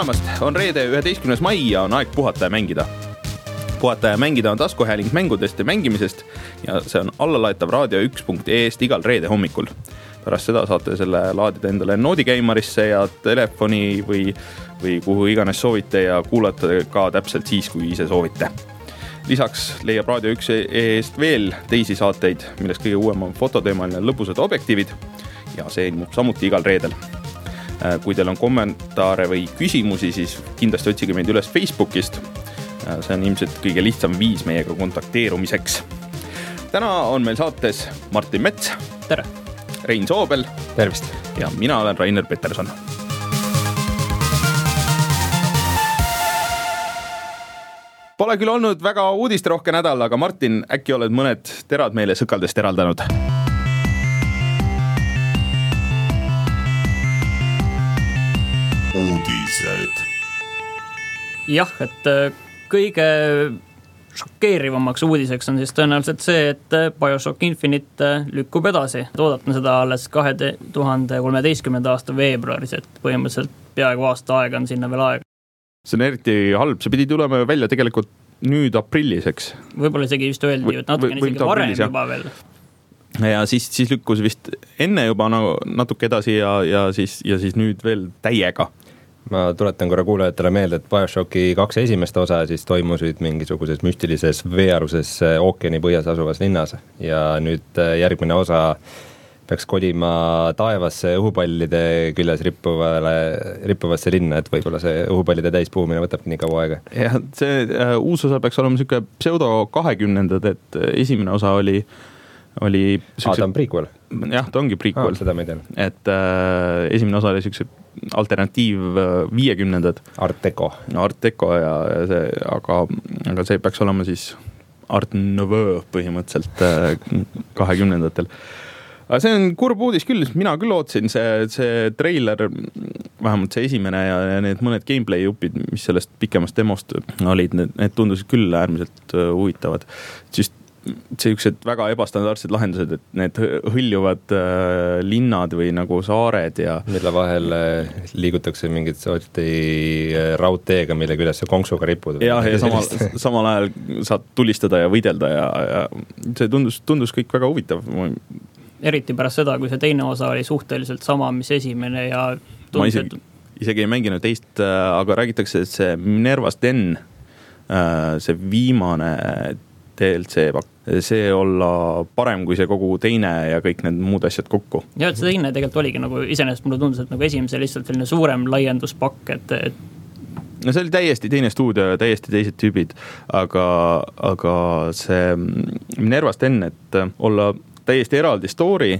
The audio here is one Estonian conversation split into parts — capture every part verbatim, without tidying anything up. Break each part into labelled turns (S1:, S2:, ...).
S1: tulemast, on reede üheteistkümnes mai ja on aeg puhata ja mängida. Puhata ja mängida on taskuhääling mängudest ja mängimisest ja see on allalaetav raadio üks punkt ee-st igal reede hommikul. Pärast seda saate selle laadida endale noodikeimarisse ja telefoni või, või kuhu iganes soovite ja kuulata ka täpselt siis, kui ise soovite. Lisaks leiab raadio üks ee-st veel teisi saateid, millest kõige uuem on fototeemaline lõbusad objektiivid ja see ilmub samuti igal reedel. Kui teil on kommentaare või küsimusi, siis kindlasti otsige meid üles Facebookist. See on ilmselt kõige lihtsam viis meiega kontakteerumiseks. Täna on meil saates Martin Mets.
S2: Tere!
S1: Rein Soobel.
S3: Tervist!
S1: Ja mina olen Rainer Peterson. Pole küll olnud väga uudisterohke nädal, aga Martin, äkki oled mõned terad meile sõkaldest eraldanud?
S4: Uudised.
S2: Jah, et kõige šokeerivamaks uudiseks on siis tõenäoliselt see, et BioShock Infinite lükkub edasi. Oodatame seda alles kahe tuhande kolmeteistkümnenda aasta veebruaris, et põhimõtteliselt peaaegu aasta aega on sinna veel aega.
S1: See on eriti halb, see pidi tulema välja tegelikult nüüd aprilliseks.
S2: Võib-olla isegi just öeldi, et natuke isegi varem juba veel.
S1: Ja siis, siis lükkus vist enne juba natuke edasi ja, ja, siis, ja siis nüüd veel täiega.
S3: Ma tuletan korra kuulajatele meelde, et BioShocki kaks esimest osa siis toimusid mingisuguses müstilises veearuses ookeani põhjas asuvas linnas ja nüüd järgmine osa peaks kodima taevasse õhupallide küljes rippuvale, rippuvasse linna, et võib-olla see õhupallide täispuhumine võtab nii kaua aega.
S1: Ja see uh, uus osa peaks olema selline pseudo kahekümnendad, et esimene osa oli oli
S3: sükse... ah, ta on prequel?
S1: Jah, ta ongi prequel.
S3: Ah, seda ma ei tea.
S1: Et äh, esimene osa oli sükse alternatiiv viiekümnendad.
S3: Art Deco.
S1: Art Deco ja, ja see, aga, aga see peaks olema siis Art Nouveau põhimõtteliselt äh, kahekümnendatel. Aga see on kurb uudis küll, mina küll ootsin see, see trailer, vähemalt see esimene ja, ja need mõned gameplay jupid, mis sellest pikemast demost olid, need, need tundusid küll äärmiselt uh, huvitavad. Just sellised väga ebastandardsed lahendused, et need hõljuvad äh, linnad või nagu saared ja
S3: mille vahel äh, liigutakse mingit sorti äh, raudteega, mille küljes see konksuga ripud.
S1: Ja, ja samal, samal ajal saad tulistada ja võidelda ja, ja see tundus, tundus kõik väga huvitav.
S2: Eriti pärast seda, kui see teine osa oli suhteliselt sama, mis esimene ja tundus,
S1: ma isegi, isegi ei mänginud teist, aga räägitakse, et see Minerva's Den, äh, see viimane D L C pakk, see olla parem kui see kogu teine ja kõik need muud asjad kokku.
S2: Ja, et see teine tegelikult oligi nagu, iseenesest mulle tundus, et nagu esimese lihtsalt selline suurem laienduspakk, et, et
S1: no see oli täiesti teine stuudio ja täiesti teised tüübid, aga, aga see Minerva's Den, et olla täiesti eraldi story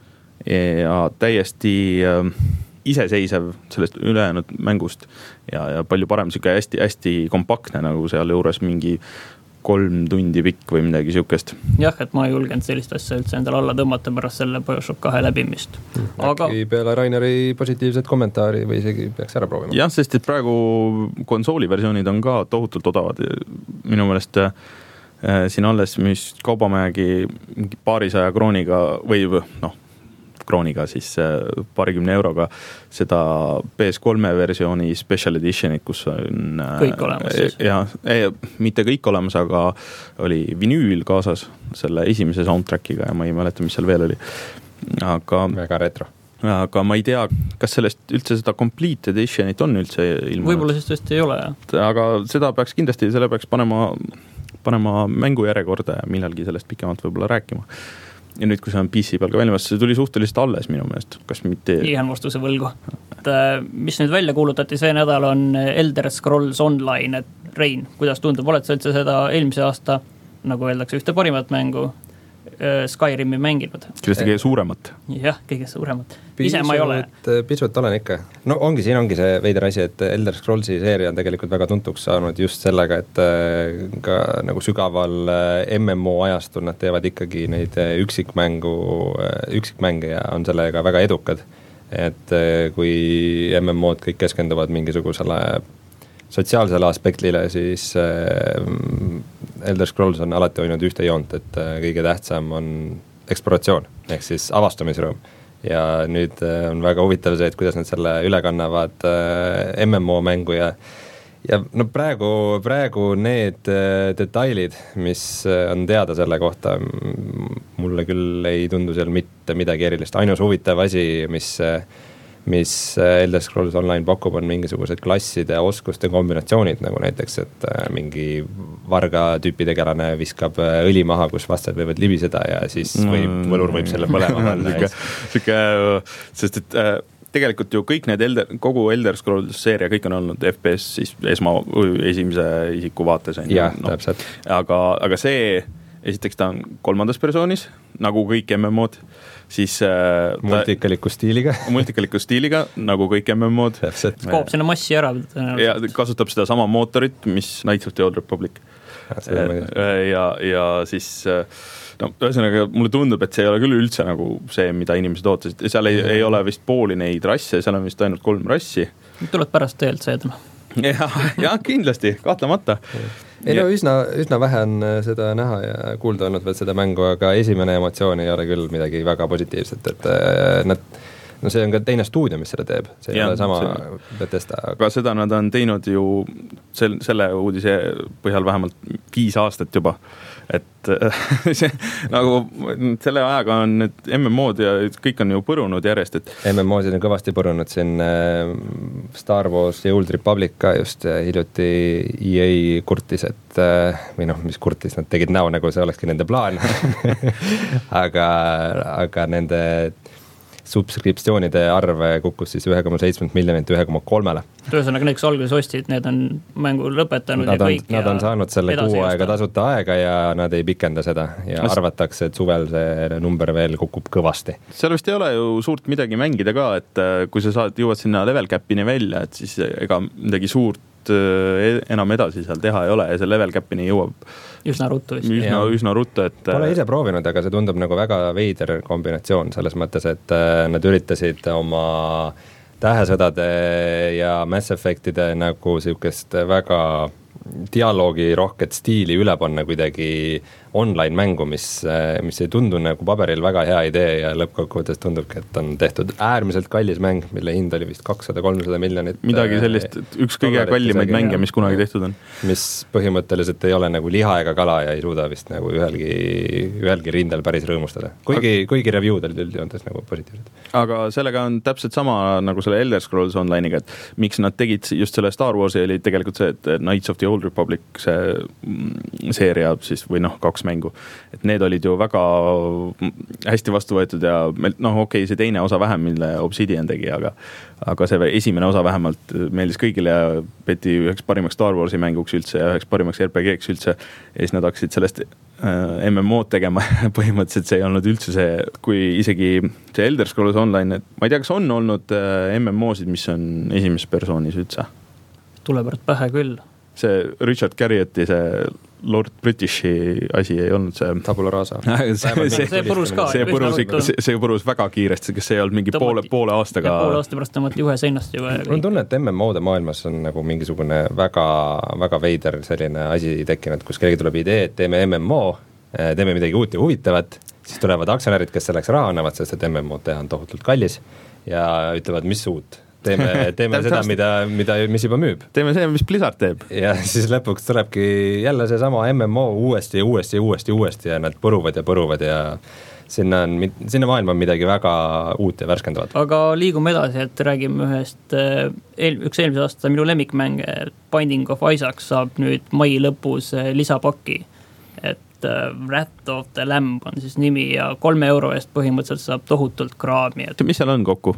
S1: ja täiesti äh, iseseisev sellest ülejäänud mängust ja, ja palju parem siuke hästi, hästi kompaktne, nagu seal juures mingi kolm tundi pikk või midagi siukest.
S2: Jah, et ma ei julgenud sellist asja üldse endale alla tõmmata pärast selle BioShock kahe läbimist.
S3: Aga äkki peale Raineri positiivset kommentaari või isegi peaks ära proovima?
S1: Jah, sest et praegu konsooliversioonid on ka tohutult odavad. Minu meelest äh, siin alles, mis kaubamäägi paarisaja krooniga või noh, krooniga siis paarikümne euroga seda P S kolme versiooni special editionit, kus on
S2: kõik olemas siis.
S1: Ja, ei, mitte kõik olemas, aga oli vinüül kaasas selle esimese soundtrackiga ja ma ei mäleta, mis seal veel oli. Aga,
S3: väga retro.
S1: Aga ma ei tea, kas sellest üldse seda complete editionit on üldse ilmunud.
S2: Võib-olla siis tõesti ei ole.
S1: Aga seda peaks kindlasti, selle peaks panema, panema mängu järjekorda ja millalgi sellest pikemalt võib-olla rääkima. Ja nüüd, kui see on P C peal ka väljamas, see tuli suhteliselt alles minu meelest. Kas mitte...
S2: Ihan vastuse võlgu. Et, mis nüüd välja kuulutati see nädal on Elder Scrolls Online, et Rein, kuidas tundub, oled sa üldse seda eelmise aasta, nagu öeldakse, ühte parimat mängu Skyrimi mänginud?
S1: Kindlasti kõige suuremat.
S2: Jah, kõige suuremat. Ise ma ei ole.
S3: Pisut olen ikka. No ongi, siin ongi see veider asi, et Elder Scrollsi seeria on tegelikult väga tuntuks saanud just sellega, et ka nagu sügaval M M O ajastul nad teevad ikkagi neid üksikmängu, üksikmänge ja on sellega väga edukad. Et kui M M O-d kõik keskenduvad mingisugusele sotsiaalsele aspektile, siis Elder Scrolls on alati hoidnud ühte joont, et kõige tähtsam on eksploratsioon, ehk siis avastamisrõõm. ja nüüd on väga huvitav see, et kuidas nad selle üle kannavad M M O mängu ja ja no praegu, praegu need detailid, mis on teada selle kohta, mulle küll ei tundu seal mitte midagi erilist. Ainus huvitav asi, mis mis Elder Scrolls Online pakub, on mingisugused klasside oskuste kombinatsioonid, nagu näiteks, et mingi varga tüüpi tegelane viskab õli maha, kus vastased võivad libiseda ja siis võib, võlur võib selle põlema panna.
S1: Siuke, sest et äh, tegelikult ju kõik need Elder, kogu Elder Scrolls seeria, kõik on olnud F P S siis esma, esimese isiku vaates.
S3: Jah, no, täpselt.
S1: Aga, aga see, esiteks ta on kolmandas persoonis, nagu kõik M M O-d, siis äh,
S3: multikaliku stiiliga
S1: multikaliku stiiliga, nagu kõik M M O-d.
S2: Koob sinna massi ära.
S1: Ja kasutab seda sama mootorit, mis Knights of the Old Republic. Ja, ja, ja siis no, ühesõnaga, mulle tundub, et see ei ole küll üldse nagu see, mida inimesed ootasid. Seal ei, ei ole vist pooli neid rasse, seal on vist ainult kolm rassi.
S2: Tuled pärast D L C-d.
S1: Ja, ja kindlasti, kahtlemata.
S3: Ei no üsna, üsna vähe on seda näha ja kuulda olnud veel seda mängu, aga esimene emotsioon ei ole küll midagi väga positiivset, et nad, no see on ka teine stuudio, mis seda teeb, see ei ja, ole sama see, Bethesda.
S1: Aga seda nad on teinud ju sel, selle uudise põhjal vähemalt viis aastat juba, et see, nagu selle ajaga on need M M O-d ja kõik on ju põrunud järjest, et
S3: M M O-sid on kõvasti põrunud siin Star Wars ja Old Republic ka just hiljuti E A kurtis, et või noh, mis kurtis, nad tegid näo, nagu see olekski nende plaan aga, aga nende subskriptsioonide arv kukkus siis ühe koma seitse miljonit ühe koma kolmele.
S2: Tõesõnaga, need, kes alguses ostid, need on mängu lõpetanud
S3: nad
S2: ja
S3: on,
S2: kõik.
S3: Nad on saanud selle kuu aega tasuta aega ja nad ei pikenda seda ja As... arvatakse, et suvel see number veel kukub kõvasti.
S1: Seal vist ei ole ju suurt midagi mängida ka, et kui sa saad, jõuad sinna level cap'ini välja, et siis ega midagi suurt enam edasi seal teha ei ole ja see level cap'ini jõuab
S2: üsna ruttu.
S1: Üsna, üsna ruttu, et
S3: pole ise proovinud, aga see tundub nagu väga veider kombinatsioon selles mõttes, et nad üritasid oma tähesõdade ja Mass Effectide nagu sihukest väga dialoogi rohket stiili üle panna kuidagi online mängu, mis, mis ei tundu nagu paberil väga hea idee ja lõppkokkuvõttes tundubki, et on tehtud äärmiselt kallis mäng, mille hind oli vist kakssada kolmsada miljonit.
S1: Midagi sellist, üks kõige kallimaid mänge, mis kunagi tehtud on.
S3: Mis põhimõtteliselt ei ole nagu liha ega kala ja ei suuda vist nagu ühelgi, ühelgi rindel päris rõõmustada. Kuigi, kuigi review'd olid üldjoontes nagu positiivsed.
S1: Aga sellega on täpselt sama nagu selle Elder Scrolls Online'iga, et miks nad tegid just selle Star Warsi oli tegelikult see, et Knights of the Old Republic see seeria siis, või noh, kaks mängu, et need olid ju väga hästi vastu võetud ja noh, okei, okay, see teine osa vähem, mille Obsidian tegi, aga aga see esimene osa vähemalt meeldis kõigile ja peti üheks parimaks Star Warsi mänguks üldse ja üheks parimaks R P G-ks üldse ja siis nad hakkasid sellest äh, M M O-d tegema põhimõtteliselt see ei olnud üldse see, kui isegi see Elder Scrolls Online, et ma ei tea, kas on olnud äh, M M O-sid, mis on esimeses persoonis üldse?
S2: Tuleb pähe küll.
S1: See Richard Garriotti, see Lord Britishi asi ei olnud see
S3: Tabula Rasa.
S2: see, see, see põrus ka.
S1: See põrus, see, see põrus väga kiiresti, kas see ei olnud mingi poole, poole aastaga.
S2: Poole aasta pärast tõmmati ühe seinast juba.
S3: Mul on tunne, et M M O-de maailmas on nagu mingisugune väga, väga veider selline asi tekkinud, kus kellegi tuleb idee, et teeme M M O, teeme midagi uut ja huvitavat, siis tulevad aktsionärid, kes selleks raha annavad, sest et M M O teha on tohutult kallis ja ütlevad, mis uut. Teeme, teeme seda, mida, mida, mis juba müüb.
S1: Teeme see, mis Blizzard teeb.
S3: Ja siis lõpuks tulebki jälle see sama M M O uuesti ja uuesti ja uuesti ja uuesti ja nad põruvad ja põruvad ja sinna, on, sinna maailma on midagi väga uut ja värskendavat.
S2: Aga liigume edasi, et räägime ühest, eel, üks eelmise aasta minu lemmikmäng, Binding of Isaac saab nüüd mai lõpus lisapakki, et Wrath of the Lamb on siis nimi ja kolme euro eest põhimõtteliselt saab tohutult kraami. Et...
S1: Mis seal on kokku?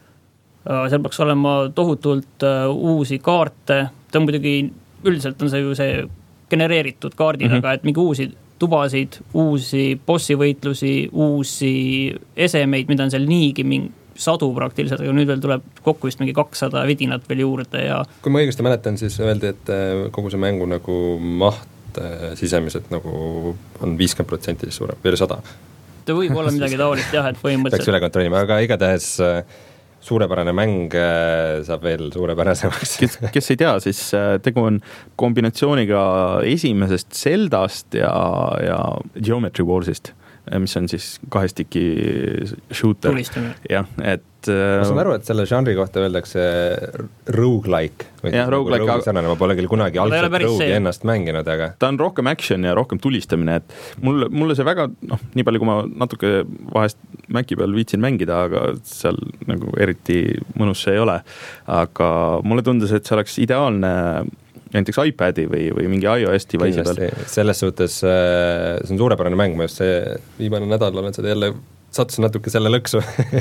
S2: Seal peaks olema tohutult uh, uusi kaarte, ta on muidugi, üldiselt on see ju see genereeritud kaardiga, mm-hmm. et mingi uusi tubasid, uusi bossivõitlusi, uusi esemeid, mida on seal niigi mingi sadu praktiliselt, aga nüüd veel tuleb kokku vist mingi kakssada vidinat veel juurde ja
S3: kui ma õigesti mäletan, siis öeldi, et kogu see mängu nagu maht sisemiselt nagu on viiskümmend protsenti suurem, veel sada.
S2: Ta võib olla midagi taolist jah, et põhimõtteliselt
S3: peaks üle kontrollima, aga igatahes suurepärane mäng saab veel suurepärasemaks.
S1: kes, kes ei tea, siis tegu on kombinatsiooniga esimesest Zeldast ja, ja Geometry Warsist. mis on siis kahestiki shooter.
S2: Tulistamine.
S1: jah, et
S3: ma saan aru, et selle žanri kohta öeldakse roguelike.
S1: jah, roguelike.
S3: Nagu sarnane, ma pole küll kunagi algselt rogue'i ennast mänginud, aga
S1: ta on rohkem action ja rohkem tulistamine, et mulle, mulle see väga, noh, nii palju kui ma natuke vahest Maci peal viitsin mängida, aga seal nagu eriti mõnus see ei ole. Aga mulle tundus, et see oleks ideaalne näiteks iPadi või, või mingi iOS device'i peal.
S3: Selles suhtes see on suurepärane mäng, ma just see viimane nädal olen seda jälle sattusin natuke selle lõksu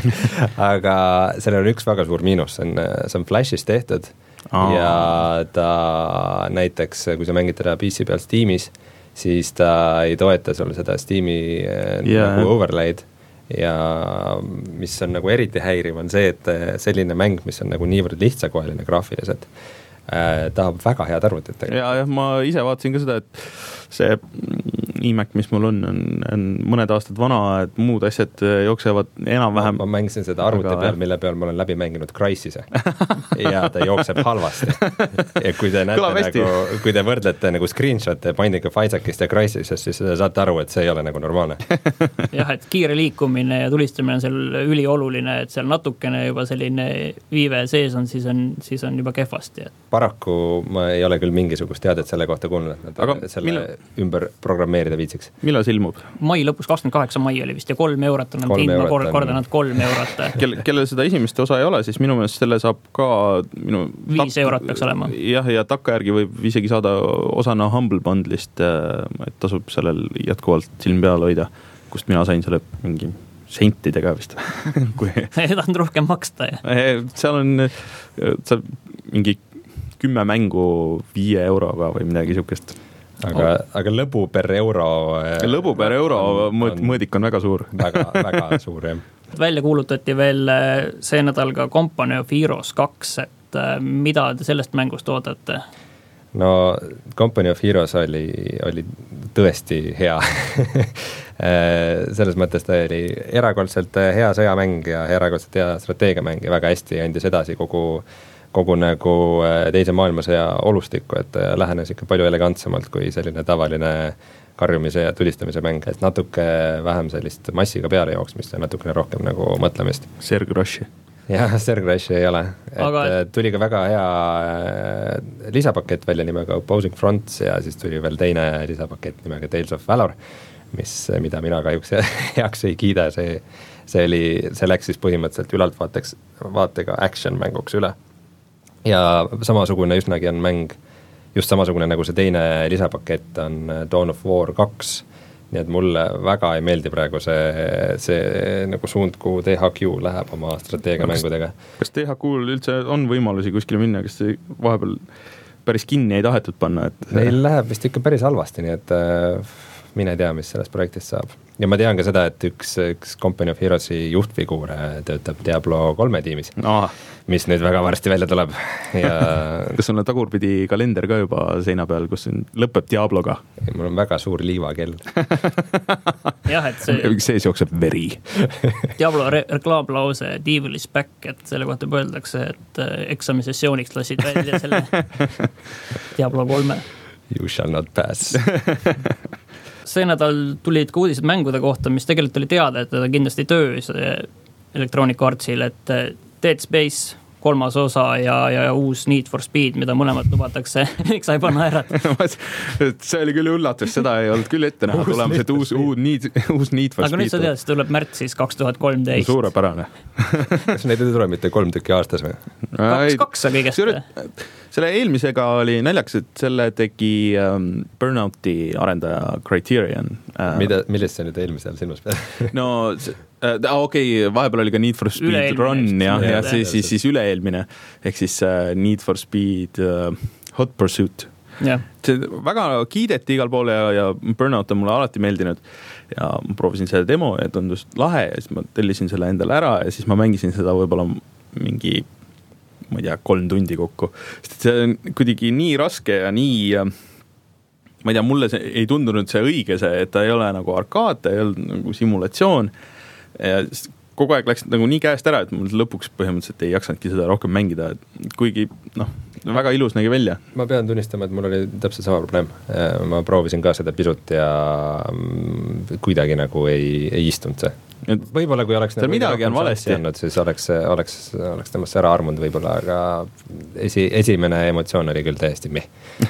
S3: aga sellel on üks väga suur miinus, see on, see on Flashis tehtud Aa. ja ta näiteks, kui sa mängid teda P C peal Steamis, siis ta ei toeta sulle seda Steam'i yeah. nagu overlaid ja mis on nagu eriti häiriv on see, et selline mäng, mis on nagu niivõrd lihtsakoeline graafiliselt, äh, tahab väga head arvutit.
S1: ja, jah, ma ise vaatasin ka seda, et see iMac, mis mul on, on, on mõned aastad vana, et muud asjad jooksevad enam-vähem.
S3: Ma, ma mängisin seda arvuti aga, peal, mille peal ma olen läbi mänginud Crysise ja ta jookseb halvasti. Ja kui te näete nagu, kui te võrdlete nagu screenshot'e Binding of Isaacist ja Crysisest, siis saate aru, et see ei ole nagu normaalne.
S2: jah, et kiire liikumine ja tulistamine on seal ülioluline, et seal natukene juba selline viive sees on, siis on, siis on juba kehvasti. Et.
S3: Paraku ma ei ole küll mingisugust teadet selle kohta kuulnud, et aga selle millal, ümber programmeerida viitsiks.
S1: Millal see ilmub?
S2: Mai lõpus, kakskümmend kaheksa mai oli vist ja kolm eurot on hind, ma kord, kordan nad kolm eurot.
S1: Kelle, kellel seda esimest osa ei ole, siis minu meelest selle saab ka minu
S2: viis tak- eurot peaks olema.
S1: Jah, ja takkajärgi võib isegi saada osana Humble Bundle'ist, et tasub sellel jätkuvalt silm peal hoida, kust mina sain selle mingi sentidega vist. kui...
S2: ei tahtnud rohkem maksta. Ja.
S1: seal on seal mingi kümme mängu viie euroga või midagi sihukest.
S3: Aga, aga lõbu per euro
S1: lõbu per euro on, mõõdik on väga suur.
S3: väga, väga suur, jah.
S2: Välja kuulutati veel see nädal ka Company of Heroes kaks, et mida te sellest mängust oodate?
S3: No Company of Heroes oli, oli tõesti hea. Selles mõttes ta oli erakordselt hea sõjamäng ja erakordselt hea strateegiamäng ja väga hästi andis edasi kogu kogu nagu teise maailmasõja olustikku, et lähenes ikka palju elegantsemalt kui selline tavaline karjumise ja tulistamise mäng, et natuke vähem sellist massiga peale jooksmist ja natukene rohkem nagu mõtlemist.
S1: Serg Rushi.
S3: jah, Serg Rushi ei ole. Et Aga... tuli ka väga hea lisapakett välja nimega Opposing Fronts ja siis tuli veel teine lisapakett nimega Tales of Valor, mis, mida mina kahjuks heaks ei kiida, see, see, oli, see läks siis põhimõtteliselt ülaltvaateks, vaatega action mänguks üle. Ja samasugune üsnagi on mäng, just samasugune nagu see teine lisapakett on Dawn of War kaks, nii et mulle väga ei meeldi praegu see, see nagu suund, kuhu T H Q läheb oma strateegiamängudega.
S1: Kas T H Q-l üldse on võimalusi kuskile minna, kas see vahepeal päris kinni ei tahetud panna? Et...
S3: Neil läheb vist ikka päris halvasti, nii et mine tea, mis sellest projektist saab. Ja ma tean ka seda, et üks, üks Company of Heroes'i juhtfiguure töötab Diablo kolme tiimis, ah. mis nüüd väga varsti välja tuleb. Ja...
S1: kas on tagurpidi kalender ka juba seina peal, kus lõpeb Diabloga?
S3: Mul on väga suur liivakell.
S2: jah, et see...
S1: sees jookseb veri.
S2: Diablo re- reklaamlause Devil is back, et selle kohta pööldakse, et eksamisessiooniks lasid välja selle Diablo kolme.
S3: You shall not pass.
S2: see nädal tulid ka uudised mängude kohta, mis tegelikult oli teada, et ta kindlasti töös Electronic Artsil, et Dead Space kolmas osa ja, ja uus Need for Speed, mida mõlemad lubatakse. Miks sa ei panna ära?
S1: see oli küll üllatus, seda ei olnud küll ette näha tulemas, et uus, uus, need, uus Need for
S2: Speed. Aga nüüd sa tead, see tuleb märtsis kaks tuhat kolmteist.
S1: Suurepärane.
S3: kas neid ei tule mitte kolm tükki aastas või?
S2: Kaks, kaks on kõigest.
S1: Selle eelmisega oli naljaks, et selle tegi um, Burnouti arendaja Criterion. Uh,
S3: Mida, millest see nüüd eelmisel silmas peab?
S1: no see, uh, okei, okay, vahepeal oli ka Need for Speed üle-eelmine, Run ja, ja, ja siis, siis, siis üle-eelmine ehk siis uh, Need for Speed uh, Hot Pursuit.
S2: Yeah.
S1: See väga kiideti igal poole ja, ja Burnout on mulle alati meeldinud ja ma proovisin selle demo ja tundus lahe ja siis ma tellisin selle endale ära ja siis ma mängisin seda võib-olla mingi ma ei tea, kolm tundi kokku. Sest see on kuidagi nii raske ja nii, ma ei tea, mulle see ei tundunud see õige see, et ta ei ole nagu arkaad, ta ei ole nagu simulatsioon ja kogu aeg läks nagu nii käest ära, et mul lõpuks põhimõtteliselt ei jaksanudki seda rohkem mängida, kuigi noh, väga ilus nägi välja.
S3: Ma pean tunnistama, et mul oli täpselt sama probleem. Ma proovisin ka seda pisut ja kuidagi nagu ei, ei istunud see. Võib-olla kui oleks
S1: nagu midagi on valesti
S3: andnud, siis oleks, oleks, oleks temast ära armunud võib-olla, aga esi, esimene emotsioon oli küll täiesti mih.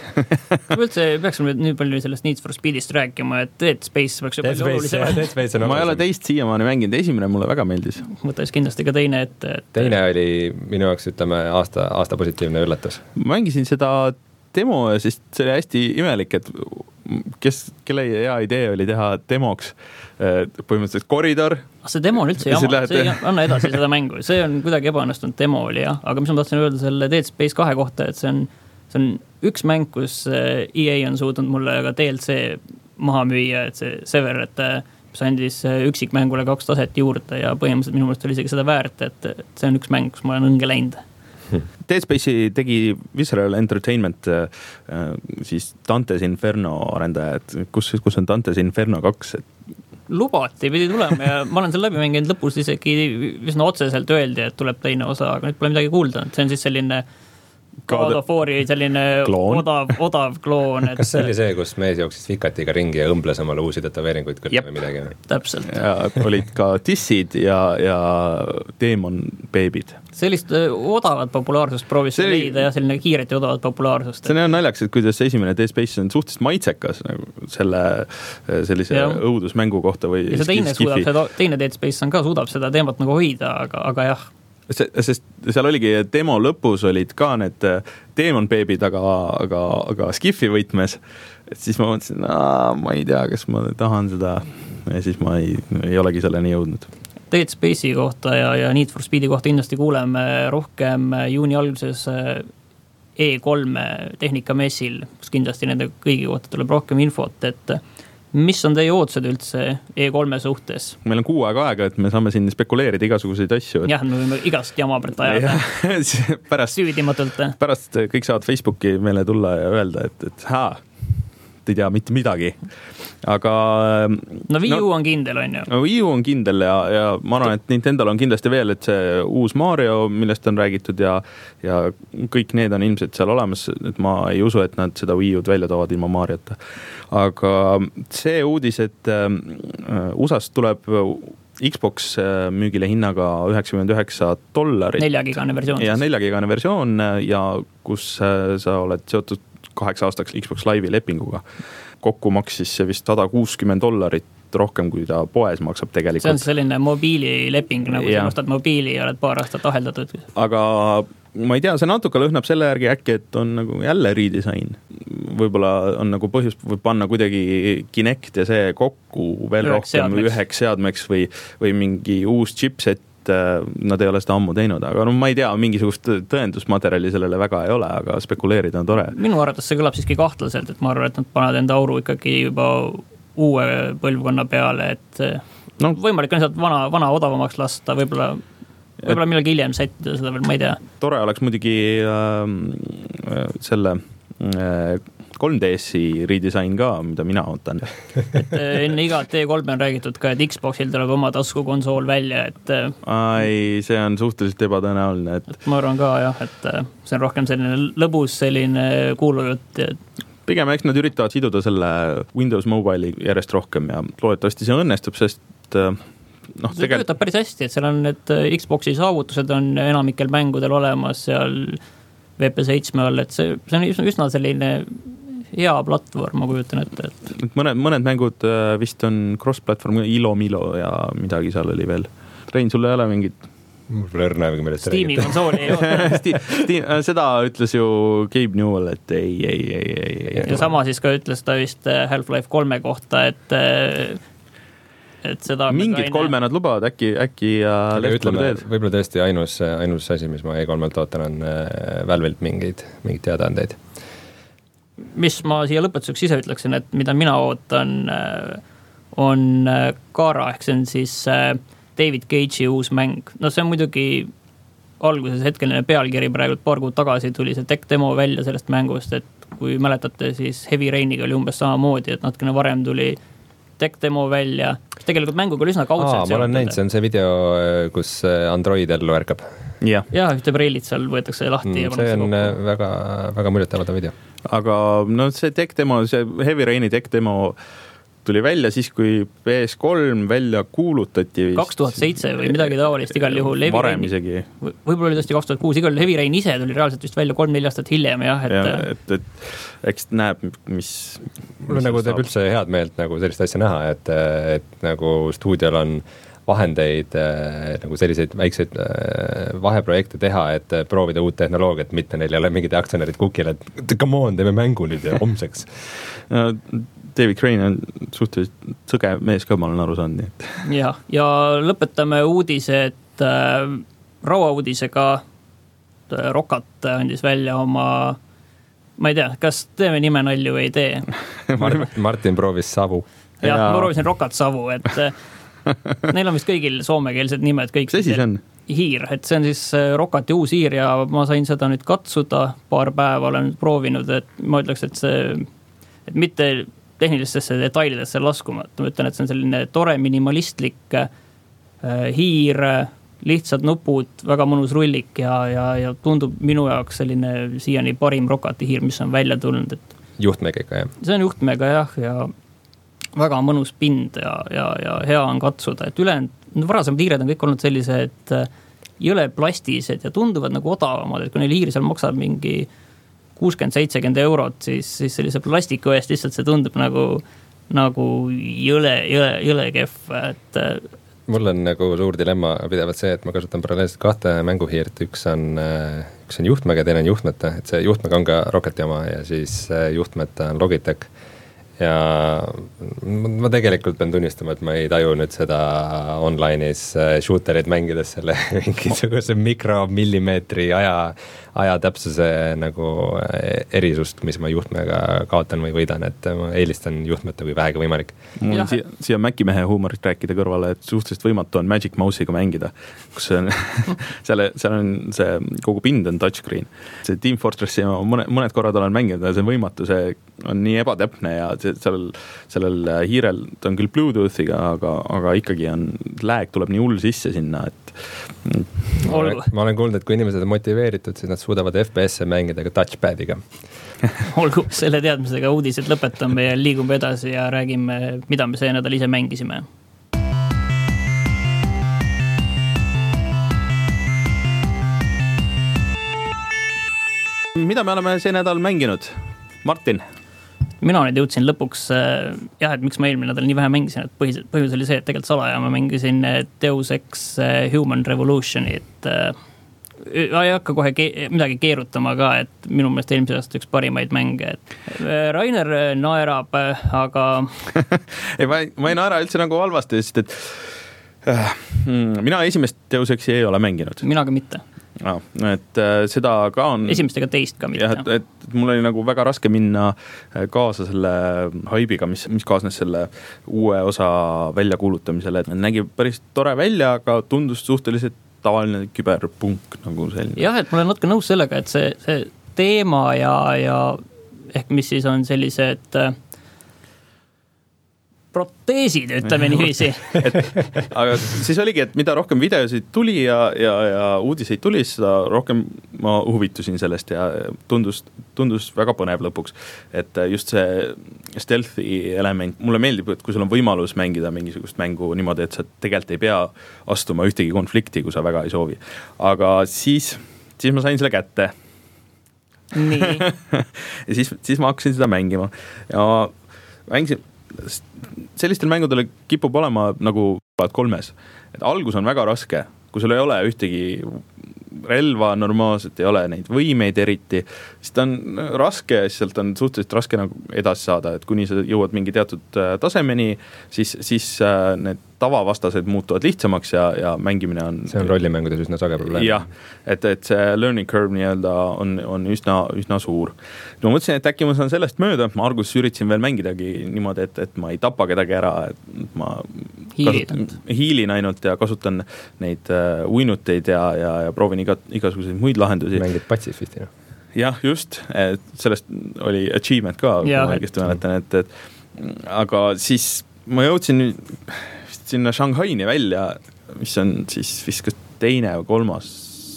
S2: Üldse peaks nüüd palju sellest Need for Speedist rääkima, et Dead Space peaks
S3: Dead palju olulisem.
S1: Ma ei ole teist siiamaani mänginud, esimene mulle väga meeldis.
S2: Mõttes kindlasti ka teine, et, et...
S3: Teine oli minu jaoks, ütleme, aasta, aasta positiivne üllatus.
S1: Ma mängisin seda demo ja siis see oli hästi imelik, et kes, kelle hea idee oli teha demoks põhimõtteliselt koridor.
S2: See demo on üldse jama, see ei anna edasi seda mängu, see on kuidagi ebaõnnestunud demo oli, jah. Aga mis ma tahtsin öelda selle Dead Space kahe kohta, et see on, see on üks mäng, kus E A on suutnud mulle ka D L C maha müüa, et see Sever, et mis andis üksikmängule kaks taset juurde ja põhimõtteliselt minu mõelest oli isegi seda väärt, et see on üks mäng, kus ma olen õnge läinud.
S1: Dead Space'i tegi Visceral Entertainment siis Dante's Inferno arendajad, kus, kus on Dante's Inferno kaks?
S2: Lubati, pidi tulema ja ma olen seal läbi mänginud lõpus isegi üsna otseselt öeldi, et tuleb teine osa, aga nüüd pole midagi kuulda, see on siis selline God of War'i selline kloon. odav, odav kloon. Et...
S3: Kas see oli see, kus mees jooksis vikatiga ringi ja õmbles omale uusi tätoveeringuid küll või midagi?
S2: Täpselt.
S1: Ja olid ka dissid ja, ja Demon Baby'd.
S2: Sellist odavat populaarsust proovis see leida ja selline kiiret ja odavat populaarsust.
S1: See on näljaks, et kuidas esimene Dead Space on suhteliselt maitsekas nagu selle sellise ja. õudusmängu kohta või
S2: ja see teine, suudab seda, teine Dead Space on ka, suudab seda teemat nagu hoida, aga, aga jah.
S1: See, sest seal oligi demo lõpus olid ka need Demon Baby'd, aga, aga, aga Skiffi võtmes, et siis ma mõtlesin, ma ei tea, kas ma tahan seda ja siis ma ei, ei olegi selleni jõudnud.
S2: Dead Space'i kohta ja, ja Need for Speed'i kohta kindlasti kuuleme rohkem juuni alguses E kolme tehnikamessil, kus kindlasti nende kõigi kohta tuleb rohkem infot, et mis on teie ootused üldse E kolme suhtes?
S1: Meil on kuu aega aega, et me saame siin spekuleerida igasuguseid asju. Et...
S2: Jah, me võime igast jamabret ajada.
S1: pärast,
S2: süüdimatult.
S1: Pärast kõik saavad Facebooki meile tulla ja öelda, et, et haa, ei tea mitte midagi. Aga...
S2: No Wii U no, on kindel, on ju?
S1: No Wii U on kindel ja, ja ma arvan, et Nintendol on kindlasti veel, et see uus Mario, millest on räägitud ja, ja kõik need on ilmselt seal olemas, et ma ei usu, et nad seda Wii U'd välja toovad ilma Mariota. Aga see uudis, et U S A-st tuleb Xbox müügile hinnaga üheksakümmend üheksa dollarit.
S2: Neljakigane versioon.
S1: Ja neljakigane versioon ja kus sa oled seotud kaheks aastaks Xbox Live'i lepinguga. Kokku maksis see vist sada kuuskümmend dollarit rohkem, kui ta poes maksab tegelikult.
S2: See on selline mobiilileping, nagu ja. Sa ostad mobiili ja oled paar aastat aheldatud.
S1: Aga ma ei tea, see natuke lõhnab selle järgi äkki, et on nagu jälle redesign. Võib-olla on nagu põhjus või panna kuidagi Kinect ja see kokku veel üheks rohkem seadmeks. üheks seadmeks või, või mingi uus chipset. Nad ei ole seda ammu teinud, aga no ma ei tea, mingisugust tõendusmaterjali sellele väga ei ole, aga spekuleerida on tore.
S2: Minu arvates see kõlab siiski kahtlaselt, et ma arvan, et nad panevad enda auru ikkagi juba uue põlvkonna peale, et no, võimalik on sealt vana, vana odavamaks lasta, võib-olla, võib-olla millalgi hiljem sättida seda veel, ma ei tea.
S1: Tore oleks muidugi äh, selle äh, kolm D S-i redesign ka, mida mina ootan.
S2: Et enne iga T kolm on räägitud ka, et Xboxil tuleb oma taskukonsool välja, et...
S1: Ai, see on suhteliselt ebatõenäoline, et...
S2: et ma arvan ka jah, et see on rohkem selline lõbus, selline kuulujutt. Et...
S1: Pigem eks nad üritavad siduda selle Windows Mobile'i järjest rohkem ja loodetavasti see õnnestub, sest... No,
S2: see tegel... töötab päris hästi, et seal on need Xboxi saavutused on enamikel mängudel olemas seal V P seitse all, et see, see on üsna selline... hea platvorm, ma kujutan ette. Et...
S1: Mõned, mõned mängud vist on cross-platvorm, Ilo Milo ja midagi seal oli veel. Rein, sul ei ole mingit...
S3: Mul pole õrna, millest
S2: Steam'i konsooli ei
S1: ole. Seda ütles ju Gabe Newell, et ei, ei, ei, ei, ei.
S2: Ja sama siis ka ütles ta vist Half-Life kolme kohta, et... et seda
S1: mingid kolme nad lubavad, äkki, äkki
S3: ütleme, võib-olla tõesti ainus, ainus asi, mis ma E kolmelt ootan, on Valvelt mingeid, mingeid teadaandeid.
S2: Mis ma siia lõpetuseks ise ütleksin, et mida mina ootan, on Kara, ehk see on siis David Cage'i uus mäng. No see on muidugi alguses hetkeline pealkiri, praegu paar kuud tagasi tuli see tech demo välja sellest mängust, et kui mäletate, siis Heavy Rainiga oli umbes samamoodi, et natukene varem tuli tech demo välja. Tegelikult mänguga oli üsna kaudselt.
S3: Aa, ma olen näinud, see on see video, kus Android ellu ärkab.
S1: jah
S2: ja, ühte preilid seal võetakse lahti mm, ja
S3: see on kokku. väga, väga muljetavada video.
S1: Aga no see tech demo, see Heavy Raini tech demo tuli välja siis, kui P S kolm välja kuulutati.
S2: kaks tuhat seitse või midagi taolist igal juhul.
S1: Varem isegi.
S2: Võib-olla oli tõesti kaks tuhat kuus, igal Heavy Rain ise tuli reaalselt vist välja kolm-neli aastat hiljem. Jah, et...
S1: Ja, et, et eks näeb, mis...
S3: Mulle nagu teeb üldse head meelt nagu sellist asja näha, et, et nagu stuudiol on vahendeid, nagu selliseid väikseid vaheprojekte teha, et proovida uut tehnoloogiat, mitte neil ei ole mingid aktsionärid kukil, et come on, teeme mängu nüüd ja homseks.
S1: David Crane on suhteliselt sõge mees ka, ma olen aru saanud.
S2: Ja, ja lõpetame uudise, et äh, raua uudisega Rokat andis välja oma, ma ei tea, kas teeme nime nalju või ei tee?
S3: Mart, Martin proovis Savu.
S2: Ja, ja ma proovisin Rokat Savu, et neil on vist kõigil soomekeelsed nimed. Kõik
S1: see siis on?
S2: Hiir, et see on siis Rokati uus hiir ja ma sain seda nüüd katsuda, paar päeva olen proovinud, et ma ütleks, et see, et mitte tehnilistesse detailidesse laskuma, et ma ütlen, et see on selline tore minimalistlik äh, hiir, lihtsad nupud, väga mõnus rullik ja, ja, ja tundub minu jaoks selline siiani parim Rokati hiir, mis on välja tulnud. Et
S3: juhtmega ikka, jah?
S2: See on juhtmega, jah, ja väga mõnus pind ja, ja, ja hea on katsuda, et üle, varasemad hiired on kõik olnud sellised jõle plastised ja tunduvad nagu odavamad, et kui neil hiir seal maksab mingi kuuskümmend seitsekümmend eurot, siis, siis sellise plastiku eest lihtsalt see tundub nagu, nagu jõle, jõle, jõle kehv, et
S3: mul on nagu suur dilemma pidevalt see, et ma kasutan paralleelselt kahte mänguhiirt, üks on, üks on juhtmega, teine on juhtmeta, et see juhtmega on ka Rokati oma ja siis juhtmeta on Logitech ja ma tegelikult pean tunnistama, et ma ei taju nüüd seda online'is shooterid mängides selle mingisuguse mikromillimeetri aja, aja täpsuse nagu erisust, mis ma juhtmega kaotan või võidan, et ma eelistan juhtmeta kui vähegi võimalik.
S1: Mul on siia, siia Maci-mehe huumorit rääkida kõrvale, et suhteliselt võimatu on Magic Mouse'iga mängida, kus on, seal, seal on see, kogu pind on touchscreen. See Team Fortressi mõned, mõned korrad olen mänginud ja see on võimatu, see on nii ebatäpne ja sellel, sellel hiirel, ta on küll Bluetoothiga, aga, aga ikkagi on, lääg tuleb nii hull sisse sinna, et
S2: Olgu.
S3: ma olen kuulnud, et kui inimesed on motiveeritud, siis nad suudavad F P S-e mängida ka touchpadiga.
S2: Olgu, selle teadmisega uudised lõpetame ja liigume edasi ja räägime, mida me see nädal ise mängisime.
S1: Mida me oleme see nädal mänginud? Martin?
S2: Mina nüüd jõudsin lõpuks, jah, et miks ma eelmine nädal nii vähe mängisin, et põhjus, põhjus oli see, et tegelikult salaja ma mängisin Deus Ex Human Revolutioni, et ei hakka kohe ke- midagi keerutama ka, et minu meelest eelmise aasta üks parimaid mänge, et Rainer naerab, aga
S1: ei, ma ei, ma ei naera üldse nagu halvasti, sest et äh, mina esimest Deus Exi ei ole mänginud.
S2: Mina ka mitte.
S1: No, et äh, seda ka on
S2: esimestega teist ka mitte.
S1: Ja, et, et mul oli nagu väga raske minna kaasa selle haibiga, mis, mis kaasnes selle uue osa väljakuulutamisele, et nägi päris tore välja, aga tundus suhteliselt tavaline küberpunk nagu selline.
S2: Jah, et ma olen natuke nõus sellega, et see, see teema ja, ja ehk mis siis on sellised proteesid, ütleme niiviisi.
S1: Aga siis oligi, et mida rohkem videosid tuli ja, ja, ja uudiseid tuli, seda rohkem ma huvitusin sellest ja tundus, tundus väga põnev lõpuks. Et just see stealthy element, mulle meeldib, et kui sul on võimalus mängida mingisugust mängu niimoodi, et sa tegelikult ei pea astuma ühtegi konflikti, kui sa väga ei soovi. Aga siis, siis ma sain selle kätte.
S2: Nii.
S1: ja siis, siis ma hakkasin seda mängima ja mängisin sellistel mängudel kipub olema nagu kolmes, et algus on väga raske, kui sul ei ole ühtegi relva normaalselt, ei ole neid võimeid eriti, siis ta on raske, siis sealt on suhteliselt raske nagu edasi saada, et kuni sa jõuad mingi teatud tasemeni, siis, siis need tavavastased muutuvad lihtsamaks ja, ja mängimine on...
S3: See on rollimängudes üsna sage probleem.
S1: Jah, et, et see learning curve nii-öelda on, on üsna, üsna suur. No ma mõtlesin, et äkki ma saan sellest mööda, ma alguses üritasin veel mängidagi niimoodi, et, et ma ei tapa kedagi ära, et ma
S2: kasutan,
S1: hiilin ainult ja kasutan neid uh, uinuteid ja, ja, ja proovin iga, igasuguseid muid lahendusi.
S3: Mängid patsis vist, no?
S1: Jah, just, et sellest oli achievement ka, kui ma õigesti mäletan, et, et aga siis ma jõudsin sinna Shanghaini välja, mis on siis vist teine või kolmas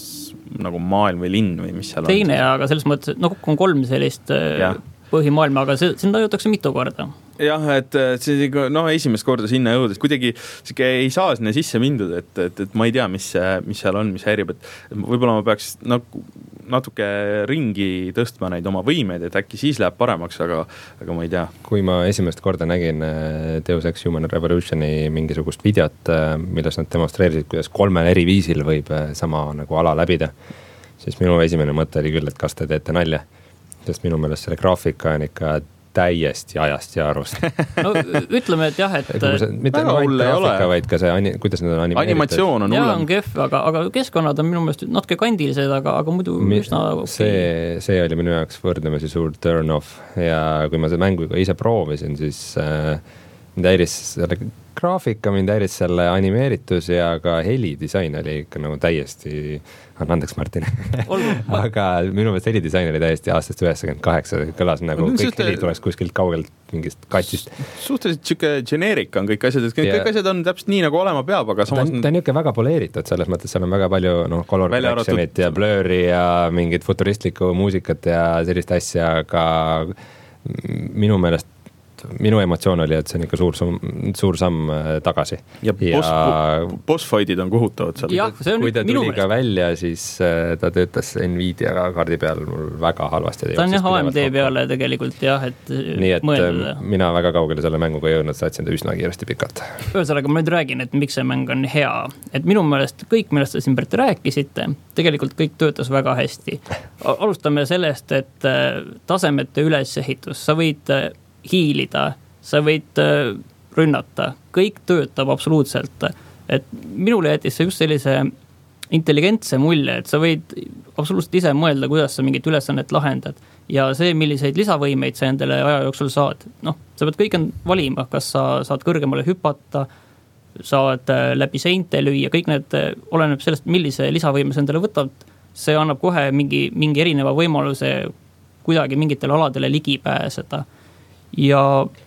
S1: nagu maailm või linn või mis seal
S2: teine,
S1: on.
S2: Teine, aga selles mõttes, et no kokku on kolm sellist ja. Põhimaailma, aga see, sinna jõutakse mitu korda.
S1: Jah, et see, no esimest korda sinna jõudes kuidagi ei saa sinna sisse mindud, et, et, et ma ei tea, mis, mis seal on, mis häirib, et võib-olla ma peaks nagu natuke ringi tõstma neid oma võimeid, et äkki siis läheb paremaks, aga, aga ma ei tea.
S3: Kui ma esimest korda nägin Deus Ex Human Revolutioni mingisugust videot, milles nad demonstreerisid, kuidas kolmel eri viisil võib sama nagu ala läbida, siis minu esimene mõte oli küll, et kas te teete nalja. Sest minu meelest selle graafika on ikka täiesti ajast ja arvust.
S2: No ütleme, et jah, et
S3: see, mitte ainult graafika, vaid ka see, kuidas need on animeeritud.
S1: Animatsioon on
S2: hullem. Ja on kehv, aga, aga keskkonnad on minu meelest natuke kandilised, aga, aga muidu Mi, üsna okay.
S3: see, see oli minu jaoks võrdlemisi suur turn off ja kui ma see mängu ise proovisin, siis äh, mind häiris selle graafika, mind häiris selle animeeritus ja ka helidisain oli ikka nagu täiesti, on andeks Martin, aga minu meelest helidisain oli täiesti aastast üheksakümmend kaheksa, kõlas nagu kõik suhte... heli tuleks kuskilt kaugelt mingist katsist.
S1: Suhteliselt siuke generik on kõik asjad, et kõik, ja... kõik asjad on täpselt nii, nagu olema peab, aga samas...
S3: Ta on, ta on niuke väga poleeritud, selles mõttes seal on väga palju no, color correction'it ja blur'i ja mingit futuristlikku muusikat ja sellist asja, aga minu meelest minu emotsioon oli, et see on ikka suur, suur samm tagasi.
S1: Ja, ja boss, boss fight'id on kohutavad seal.
S2: Jah, see on
S3: kui ta tuli
S2: minu
S3: ka välja, siis ta töötas Nvidia kaardi peal mul väga halvasti.
S2: Ta on jah A M D peale tegelikult jah, et
S3: nii et mõelda. Mina väga kaugele selle mänguga jõudnud, saatsin ta üsna kiiresti pikalt.
S2: Ühesõnaga ma nüüd räägin, et miks see mäng on hea. Et minu meelest kõik, millest te siin pärit rääkisite, tegelikult kõik töötas väga hästi. Alustame sellest, et tasemete ülesehitus, sa võid hiilida, sa võid rünnata, kõik töötab absoluutselt, et minule jättis see just sellise intelligentse mulje, et sa võid absoluutselt ise mõelda, kuidas sa mingit ülesannet lahendad ja see, milliseid lisavõimeid sa endale aja jooksul saad, noh, sa pead kõik valima, kas sa saad kõrgemale hüpata, saad läbi seinte lüüa, kõik need oleneb sellest, millise lisavõime sa endale võtad, see annab kohe mingi, mingi erineva võimaluse kuidagi mingitele aladele ligi pääseda. Ja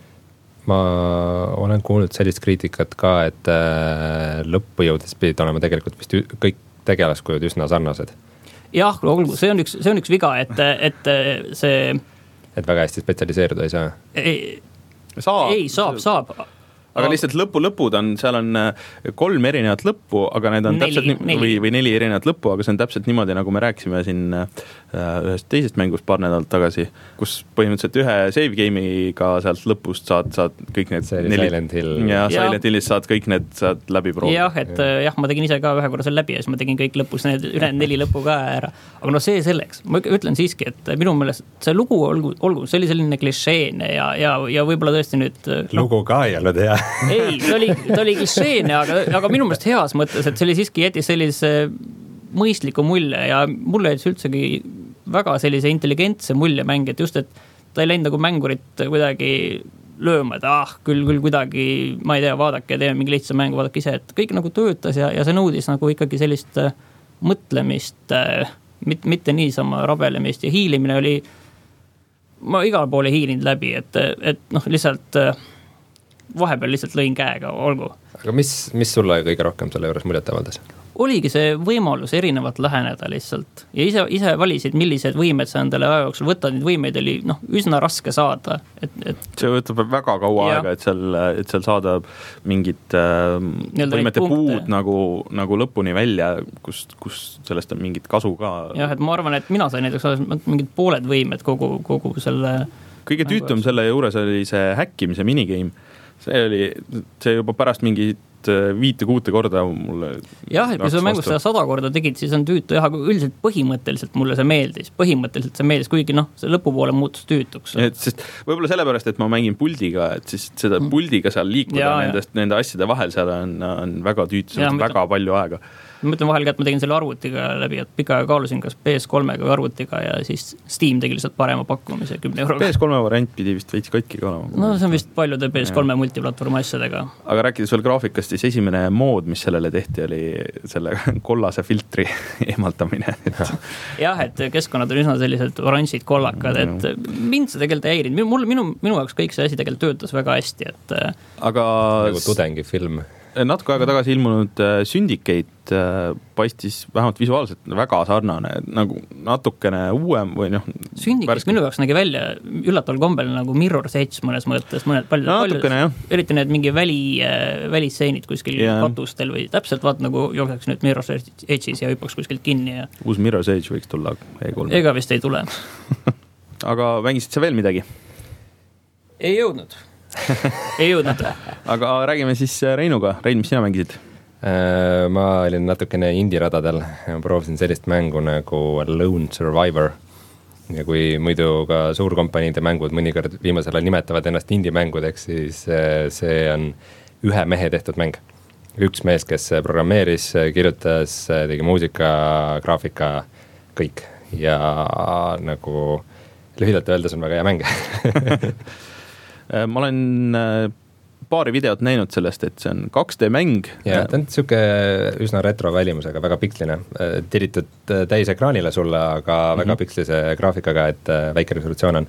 S3: ma olen kuulnud sellist kriitikat ka, et lõppu jõudes pidid olema tegelikult vist kõik tegelaskujud üsna sarnased.
S2: Jah, olgu, see on üks, see on üks viga, et, et see
S3: et väga hästi spetsialiseeruda ei saa.
S2: Ei,
S1: saab,
S2: ei, saab, saab.
S1: Aga lihtsalt lõpu lõpud on, seal on kolm erinevat lõppu, aga need on neli, täpselt neli. Või, või neli erinevat lõppu, aga see on täpselt niimoodi, nagu me rääkisime siin ühest teisest mängust paar nädalat tagasi, kus põhimõtteliselt ühe save game'iga sealt lõpust saad, saad kõik need
S3: see neli Silent Hill.
S1: Ja Silent Hillis saad kõik need saad läbi proovida.
S2: Jah, et ja. jah, ma tegin ise ka ühe korra seal läbi ja siis ma tegin kõik lõpus need üle neli lõppu ka ära. Aga no see selleks, ma ütlen siiski, et minu meelest see lugu olgu, olgu see oli selline klišeene ja, ja, ja võib-olla tõesti nüüd
S3: lugu ka ei olnud hea.
S2: Ei, ta oli, ta oli klišeene, aga, aga minu meelest heas mõttes, et see oli siiski jättis sellise mõistliku mulje ja mulle jättis üldsegi väga sellise intelligentse mulje mäng, et just, et ta ei läinud nagu mängurit kuidagi lööma, et ah, küll, küll kuidagi, ma ei tea, vaadake, teeme mingi lihtsa mängu, vaadake ise, et kõik nagu töötas ja, ja see nõudis nagu ikkagi sellist mõtlemist, mitte, mitte niisama rabelemist ja hiilimine oli, ma igal poole hiilinud läbi, et, et noh, lihtsalt vahepeal lihtsalt lõin käega, olgu.
S3: Aga mis, mis sulle kõige rohkem selle juures muljet avaldas?
S2: Oligi see võimalus erinevalt läheneda lihtsalt ja ise, ise valisid, millised võimed sa endale aja jooksul võtad, neid võimeid oli noh, üsna raske saada. Et, et
S1: see võtab väga kaua ja. aega, et seal, et seal saada mingid äh, võimete puud nagu, nagu lõpuni välja, kus, kus sellest on mingit kasu ka.
S2: Jah, et ma arvan, et mina sain näiteks mingid pooled võimed kogu, kogu selle
S1: kõige tüütum selle juures oli see häkkimise minigame. See oli, see juba pärast mingi viite kuute korda mulle
S2: jah, et kui sa mängus seda sada korda tegid, siis on tüütu jah, aga üldiselt põhimõtteliselt mulle see meeldis, põhimõtteliselt see meeldis, kuigi noh, see lõpupoole muutus tüütuks.
S1: Et, sest võib-olla sellepärast, et ma mängin puldiga, et siis seda puldiga seal liikuda ja, nendest, nende asjade vahel seal on, on väga tüütu, see on väga palju aega.
S2: Ma mõtlen vahel ka, et ma tegin selle arvutiga läbi, et pika aega kaalusin kas P S kolmega või arvutiga ja siis Steam tegi lihtsalt parema pakkumise kümne euroga.
S1: P S kolme variant pidi vist veits katki ka olema.
S2: No see on vist paljude P S kolme multiplatvormi asjadega.
S1: Aga rääkides veel graafikast, siis esimene mood, mis sellele tehti, oli selle kollase filtri eemaldamine.
S2: jah, et keskkonnad on üsna sellised oranžid kollakad, et mind see tegelikult häirinud. Minu, minu, minu jaoks kõik see asi tegelikult töötas väga hästi, et
S1: aga
S3: nagu tudengifilm.
S1: natuke aega tagasi ilmunud Syndicate paistis vähemalt visuaalselt väga sarnane, nagu natukene uuem või noh.
S2: Syndicate minu jaoks nägi välja üllataval kombel nagu Mirror's Edge mõnes mõttes, mõned paljud,
S1: no, natukene,
S2: paljud, eriti need mingi väli, välisseenid kuskil yeah. katustel või täpselt vaat nagu jookseks nüüd Mirror's Edge'is ja hüppaks kuskilt kinni. Ja...
S1: uus Mirror's Edge võiks tulla E kolm.
S2: Ega vist ei tule.
S1: Aga mängisid sa veel midagi?
S2: Ei jõudnud. ei jõudnud.
S1: Aga räägime siis Reinuga. Rein, mis sina mängisid?
S3: Ma olin natukene indie-radadel, proovisin sellist mängu nagu Lone Survivor ja kui muidu ka suurkompaniide mängud mõnikord viimasel ajal nimetavad ennast indie-mängudeks, siis see on ühe mehe tehtud mäng. Üks mees, kes programmeeris, kirjutas, tegi muusika, graafika, kõik ja nagu lühidalt öeldes on väga hea mäng.
S1: Ma olen paari videot näinud sellest, et see on kaks D mäng.
S3: Ja, ta on siuke üsna retro välimusega, väga piksline. Tiritud täis ekraanile sulle, aga mm-hmm. väga pikslise graafikaga, et väike resolutsioon on.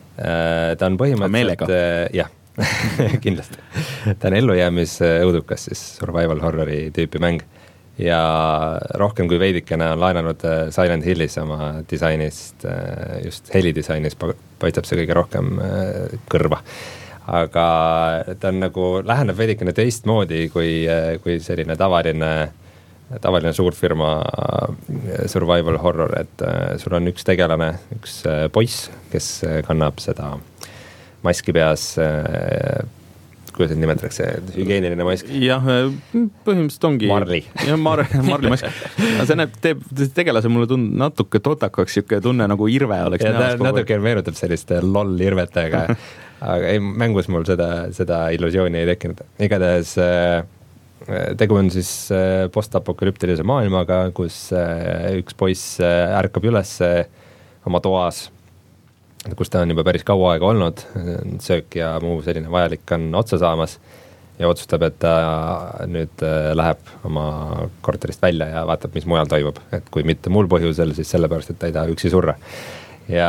S3: Ta on põhimõtteliselt... jah, kindlasti. Ta on ellujäämis õudukas, siis survival horrori tüüpi mäng. Ja rohkem kui veidikene on laenanud Silent Hillis oma disainist, just helidisainis paistab see kõige rohkem kõrva. Aga ta on nagu, läheneb veidikene teist moodi kui, kui selline tavaline, tavaline suurfirma survival horror, et sul on üks tegelane, üks poiss, kes kannab seda maski peas, kuidas see nimetatakse, hügieeniline mask?
S1: Jah, põhimõtteliselt ongi...
S3: Marli.
S1: Jah, mar, Marli mask. See näeb, teeb tegelase mulle tund, natuke totakaks, siuke tunne nagu irve oleks.
S3: Ja ta natuke meenutab sellist loll irvetega, aga ei, mängus mul seda, seda illusiooni ei tekkinud. Igatahes tegu on siis postapokalyptilise maailmaga, kus üks poiss ärkab üles oma toas, kus ta on juba päris kaua aega olnud, söök ja muu selline vajalik on otsa saamas ja otsustab, et ta nüüd läheb oma korterist välja ja vaatab, mis mujal toimub. Et kui mitte muul põhjusel, siis sellepärast, et ta ei taha üksi surra. Ja,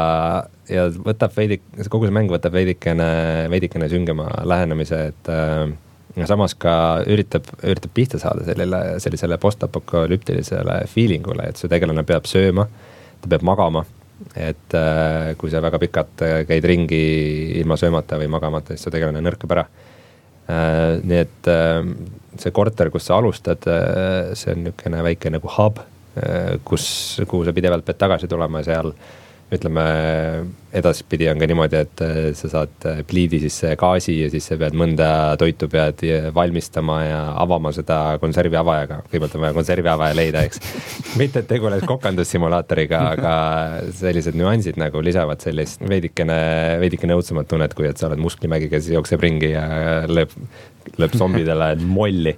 S3: ja võtab veidik, kogu see mäng võtab veidikene, veidikene süngema lähenemise, et ja samas ka üritab, üritab pihta saada sellele, sellisele postapokalyptilisele feelingule, et see tegelane peab sööma, ta peab magama, et äh, kui sa väga pikalt käid ringi ilma söömata või magamata, siis see tegelane nõrkab ära. Äh, nii et äh, see korter, kus sa alustad, äh, see on niisugune väike nagu hub, äh, kus, kuhu sa pidevalt pead tagasi tulema ja seal ütleme, edaspidi on ka niimoodi, et sa saad pliidi sisse gaasi ja siis sa pead mõnda toitu pead valmistama ja avama seda konservi avajaga. Kõigepealt on vaja konservi avaja leida, eks. Mitte, et tegu oleks kokandussimulaatoriga, aga sellised nüansid nagu lisavad sellist veidikene, veidikene õudsemat tunnet, kui et sa oled musklimägi, kes jookseb ringi ja lööb, lööb zombidele molli.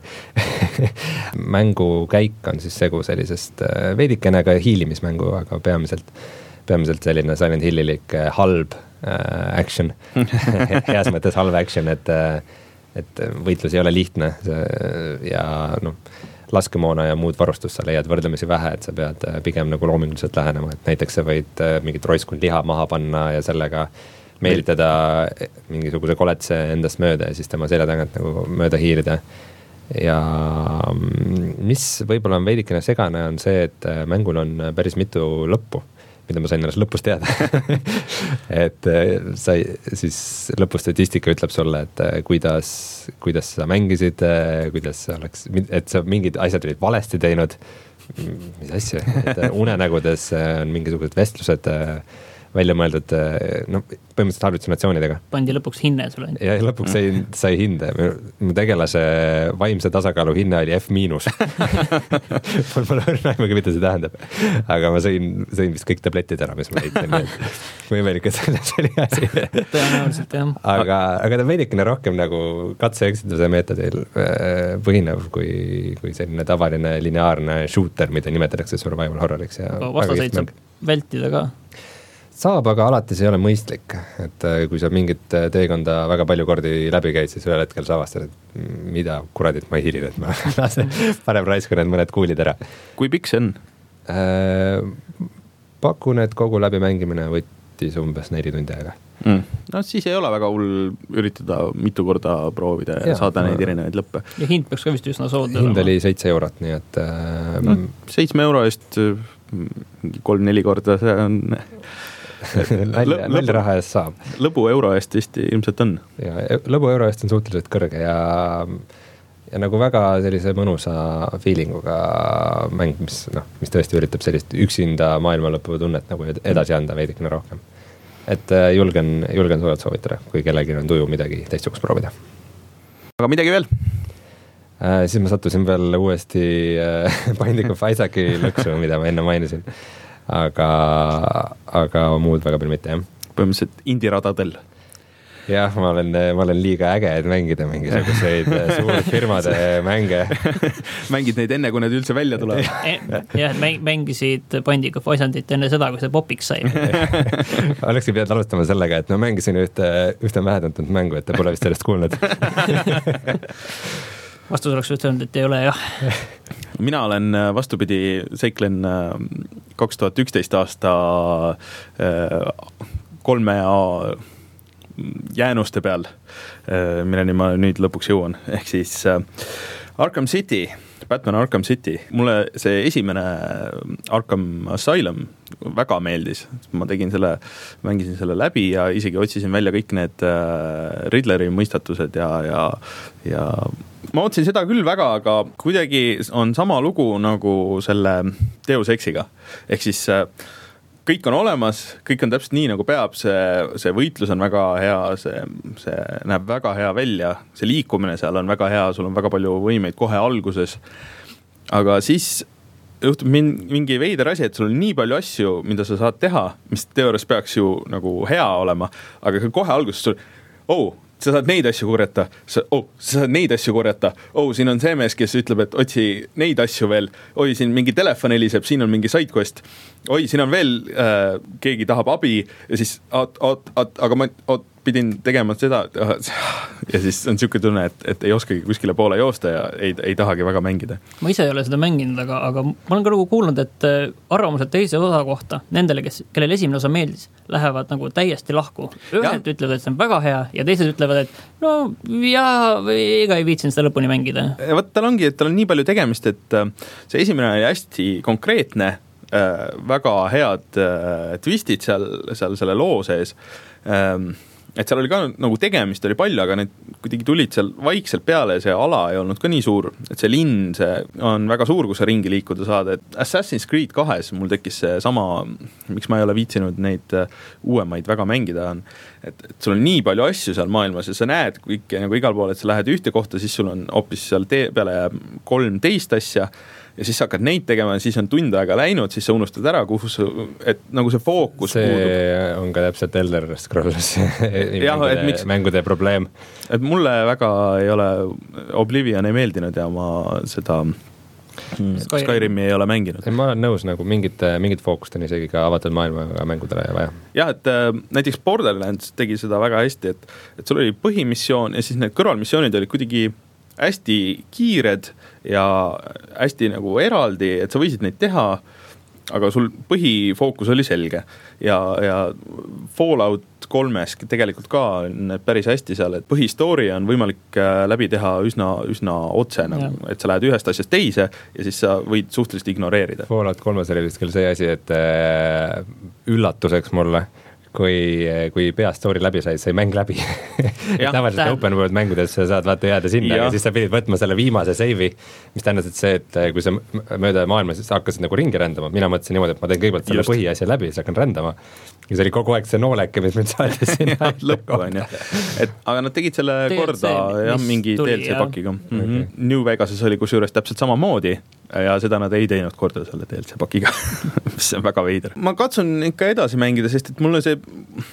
S3: Mängu käik on siis segu sellisest veidikene ka hiilimismängu, aga peamiselt peamiselt selline Silent Hillilik halb äh, action, heas mõttes halb action, et, et võitlus ei ole lihtne ja noh, laskemoona ja muud varustust sa leiad võrdlemisi vähe, et sa pead pigem nagu loominguliselt lähenema, et näiteks sa võid mingit roiskund liha maha panna ja sellega meelitada mingisuguse koletuse endast mööda ja siis tema selja tagant nagu mööda hiirida. Ja mis võib-olla on veidikene segane on see, et mängul on päris mitu lõppu, mida ma sain ennast lõpus teada. et sai, siis lõpustatistika ütleb sulle, et kuidas, kuidas sa mängisid, kuidas oleks, et sa mingid asjad olid valesti teinud, mis asja, et unenägudes on mingisugused vestlused välja mõeldud, no põhimõtteliselt hallusinatsioonidega.
S2: Pandi lõpuks hinne sulle.
S3: Ja lõpuks sai, sai hinde. Mu tegelase vaimse tasakaalu hinne oli F miinus. Mul pole õrnaimegi, mida see tähendab. Aga ma sõin, sõin vist kõik tabletid ära, mis ma leidsin. Võimelik, et selles oli asi.
S2: Tõenäoliselt, jah.
S3: Aga, aga ta veidikene rohkem nagu katse-eksituse meetodil põhinev kui, kui selline tavaline lineaarne shooter, mida nimetatakse survival horroriks. Ja
S2: vastaseid saab vältida ka.
S3: Saab, aga alates ei ole mõistlik, et kui sa mingit teekonda väga palju kordi läbi käid, siis ühel hetkel sa avastad, et mida kuradit ma hiilin, et ma lasen parem raisku need mõned kuulid ära.
S1: Kui pikk see on?
S3: Äh, pakun, et kogu läbimängimine võttis võttis umbes neli tundi aega
S1: mm.. No siis ei ole väga hull üritada mitu korda proovida ja, ja saada neid erinevaid lõppe.
S2: Ja hind peaks ka vist üsna soodne.
S3: Hind oli seitse eurot, nii et äh,
S1: no, seitsme euro eest kolm-neli korda, see on
S3: nalja, nalja raha eest saab.
S1: Lõbu euro eest vist ilmselt on.
S3: Ja, lõbu euro eest on suhteliselt kõrge ja, ja nagu väga sellise mõnusa feelinguga mäng, mis, no, mis tõesti üritab sellist üksinda maailma lõpu tunnet nagu edasi anda veidikene rohkem. Et julgen, julgen soojalt soovitada, kui kellelgi on tuju midagi teistsugust proovida. Aga midagi veel? Äh, siis ma sattusin veel uuesti äh, Binding of Isaaci lõksu, mida ma enne mainisin. Aga, aga muud väga palju mitte, jah.
S1: Põhimõtteliselt indiradadel.
S3: Jah, ma olen, ma olen liiga äge, et mängida mingisuguseid suurfirmade mänge.
S1: Mängid neid enne, kui need üldse välja tuleb.
S2: Jah, mängisid Binding of Isaatit enne seda, kui see popiks sai.
S3: Olekski pidanud alustama sellega, et ma mängisin ühte, ühte vähetuntud mängu, et te pole vist sellest kuulnud.
S2: Vastus oleks ütelnud, et ei ole, jah.
S1: Mina olen vastupidi, seiklen kaks tuhat üksteist aasta kolme A jäänuste peal, milleni ma nüüd lõpuks jõuan. Ehk siis Arkham City, Batman Arkham City. Mulle see esimene Arkham Asylum väga meeldis. Ma tegin selle, mängisin selle läbi ja isegi otsisin välja kõik need Riddleri mõistatused ja, ja, ja ma otsin seda küll väga, aga kuidagi on sama lugu nagu selle Deus Exiga. Ehk siis kõik on olemas, kõik on täpselt nii, nagu peab, see, see võitlus on väga hea, see, see näeb väga hea välja, see liikumine seal on väga hea, sul on väga palju võimeid kohe alguses, aga siis juhtub mingi veider asi, et sul on nii palju asju, mida sa saad teha, mis teoorias peaks ju nagu hea olema, aga kohe alguses sul, oh, sa saad neid asju korjata, sa, oh, sa saad neid asju korjata, oh, siin on see mees, kes ütleb, et otsi neid asju veel, oi, siin mingi telefon heliseb, siin on mingi sidequest, oi, siin on veel äh, keegi tahab abi ja siis oot, oot, oot, aga ma oot, pidin tegema seda ja siis on siuke tunne, et, et ei oskagi kuskile poole joosta ja ei, ei tahagi väga mängida.
S2: Ma ise ei ole seda mänginud, aga, aga ma olen ka nagu kuulnud, et arvamused teise osa kohta nendele, kes, kellel esimene osa meeldis, lähevad nagu täiesti lahku. Ühed ja. Ütlevad, et see on väga hea ja teised ütlevad, et no jaa, ega ei viitsin seda lõpuni mängida.
S1: Ja võt, tal ongi, et tal on nii palju tegemist, et see esimene oli hästi konkreetne, väga head twistid seal, seal selle loo sees. Et seal oli ka nagu tegemist oli palju, aga need kuidagi tulid seal vaikselt peale ja see ala ei olnud ka nii suur, et see linn see on väga suur, kus sa ringi liikuda saad, et Assassin's Creed kahes mul tekkis see sama, miks ma ei ole viitsinud neid uuemaid väga mängida on, et, et sul on nii palju asju seal maailmas ja sa näed kõik, nagu igal pool, et sa lähed ühte kohta, siis sul on hoopis seal tee peale jääb kolmteist asja ja siis sa hakkad neid tegema ja siis on tund aega läinud, siis sa unustad ära, kuhu sa, et nagu see fookus
S3: see
S1: puudub.
S3: See on ka täpselt Elder Scrolls mängude, miks, mängude probleem.
S1: Et mulle väga ei ole, Oblivion ei meeldinud ja ma seda Skyrim. Skyrimi ei ole mänginud.
S3: Ma olen nõus, nagu mingit, mingit fookust on isegi ka avatud maailma mängudele vaja.
S1: Jah, et äh, näiteks Borderlands tegi seda väga hästi, et, et sul oli põhimissioon ja siis need kõrvalmissioonid olid kuidagi hästi kiired ja hästi nagu eraldi, et sa võisid neid teha, aga sul põhifookus oli selge ja, ja Fallout kolmes tegelikult ka on päris hästi seal, et põhistoori on võimalik läbi teha üsna, üsna otse, nagu, et sa lähed ühest asjast teise ja siis sa võid suhteliselt ignoreerida.
S3: Fallout kolmes oli vist küll see asi, et äh, üllatuseks mulle kui, kui peastoori läbi said, sai mäng läbi. Tavaliselt open world mängudes sa saad vaata jääda sinna ja. Ja siis sa pidid võtma selle viimase seivi, mis tähendas, et see, et kui sa mööda maailma siis hakkasid nagu ringi rändama, mina mõtlesin niimoodi, et ma teen kõigepealt selle põhiasja läbi, siis hakkan rändama. Ja see oli kogu aeg see nooleke, mis mind saatis sinna.
S1: Ja, lõppu on jah. Et, aga nad tegid selle D L C, korda ja mingi tuli, D L C pakiga. Mm -hmm. New Vegases oli kusjuures täpselt sama moodi ja seda nad ei teinud korda selle D L C pakiga, mis on väga veider. Ma katsun ikka edasi mängida, sest et mulle see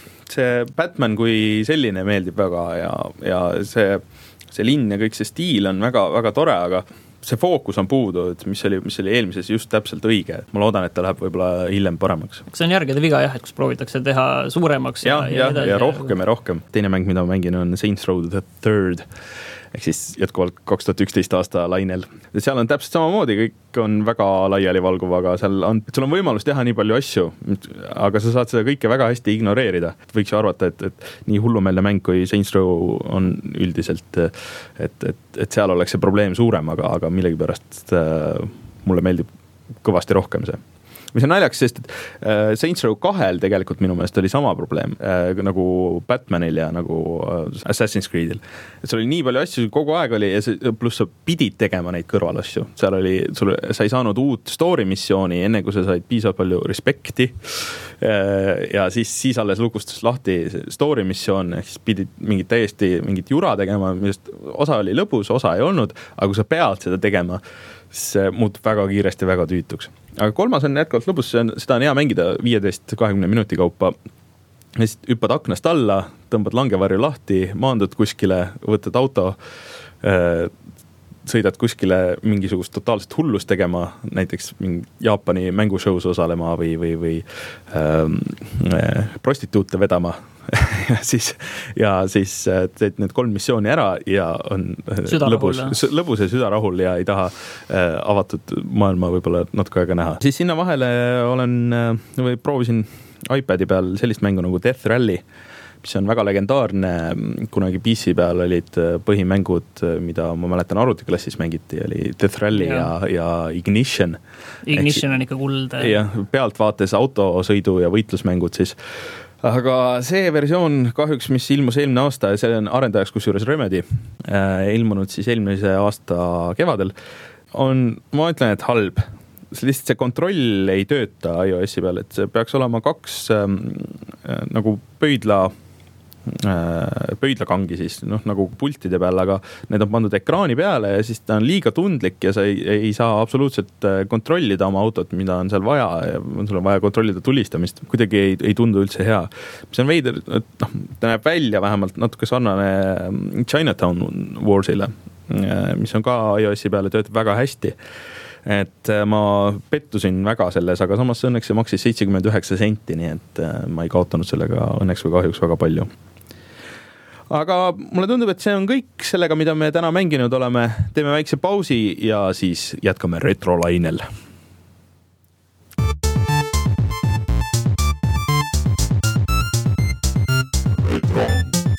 S1: see Batman kui selline meeldib väga ja, ja see, see linn ja kõik see stiil on väga, väga tore, aga see fookus on puudu, et mis oli, mis oli eelmises just täpselt õige. Ma loodan, et ta läheb võib-olla hiljem paremaks.
S2: See on järgede viga jah, et kus proovitakse teha suuremaks.
S1: Ja, ja, ja, ja, ja rohkem ja rohkem. Teine mäng, mida ma mängin, on Saints Row the Third. ehk siis jätkuvalt kaks tuhat üksteist aasta lainel. Seal on täpselt samamoodi, kõik on väga laiali valguv, aga seal on, sul on võimalus teha nii palju asju, aga sa saad seda kõike väga hästi ignoreerida. Võiks ju arvata, et, et nii hullumeelne mäng kui Saints Row on üldiselt, et, et, et seal oleks see probleem suurem, aga, aga millegipärast äh, mulle meeldib kõvasti rohkem see. Mis on naljaks, sest et äh, Saints Row kahel tegelikult minu meelest oli sama probleem äh, nagu Batmanil ja nagu äh, Assassin's Creedil. Et sul oli nii palju asju, kogu aeg oli ja see, pluss sa pidid tegema neid kõrvalasju. Seal oli, sul, sa ei saanud uut story missiooni enne, kui sa said piisavalt palju respekti äh, ja siis, siis alles lukustas lahti story missioon, ehk siis pidid mingit täiesti mingit jura tegema, millest osa oli lõbus, osa ei olnud, aga kui sa pead seda tegema, see muutub väga kiiresti, väga tüütuks. Aga kolmas on jätkuvalt lõbus, seda on hea mängida viieteist kahekümne minuti kaupa. Siis hüppad aknast alla, tõmbad langevarju lahti, maandud kuskile, võtad auto, sõidad kuskile mingisugust totaalset hullust tegema, näiteks Jaapani mängushows osalema või, või, või ähm, prostituute vedama. ja siis, ja siis teed need kolm missiooni ära ja on lõbus, lõbus ja südarahul ja ei taha äh, avatud maailma võib-olla natuke aega näha. Siis sinna vahele olen või proovisin iPadi peal sellist mängu nagu Death Rally, mis on väga legendaarne. Kunagi P C peal olid põhimängud, mida ma mäletan arvutiklassis mängiti, oli Death Rally ja, ja, ja Ignition.
S2: Ignition Eks, on ikka kuld.
S1: Ja pealtvaates autosõidu ja võitlusmängud siis. Aga see versioon kahjuks, mis ilmus eelmine aasta ja see on arendajaks kusjuures Remedy, äh, ilmunud siis eelmise aasta kevadel, on, ma ütlen, et halb. See lihtsalt see kontroll ei tööta iOS-i peal, et see peaks olema kaks ähm, äh, nagu pöidla pöidlakangi siis, noh, nagu pultide peal, aga need on pandud ekraani peale ja siis ta on liiga tundlik ja sa ei, ei saa absoluutselt kontrollida oma autot, mida on seal vaja ja sul on vaja kontrollida tulistamist. Kuidagi ei, ei tundu üldse hea. See on veider, noh, ta näeb välja vähemalt natuke sarnane Chinatown Warsile, mis on ka iOS-i peale töötab väga hästi. Et ma pettusin väga selles, aga samas õnneks see maksis seitsekümmend üheksa senti, nii et ma ei kaotanud sellega õnneks või kahjuks väga palju. Aga mulle tundub, et see on kõik sellega, mida me täna mänginud oleme. Teeme väikse pausi ja siis jätkame retrolainel. Retro.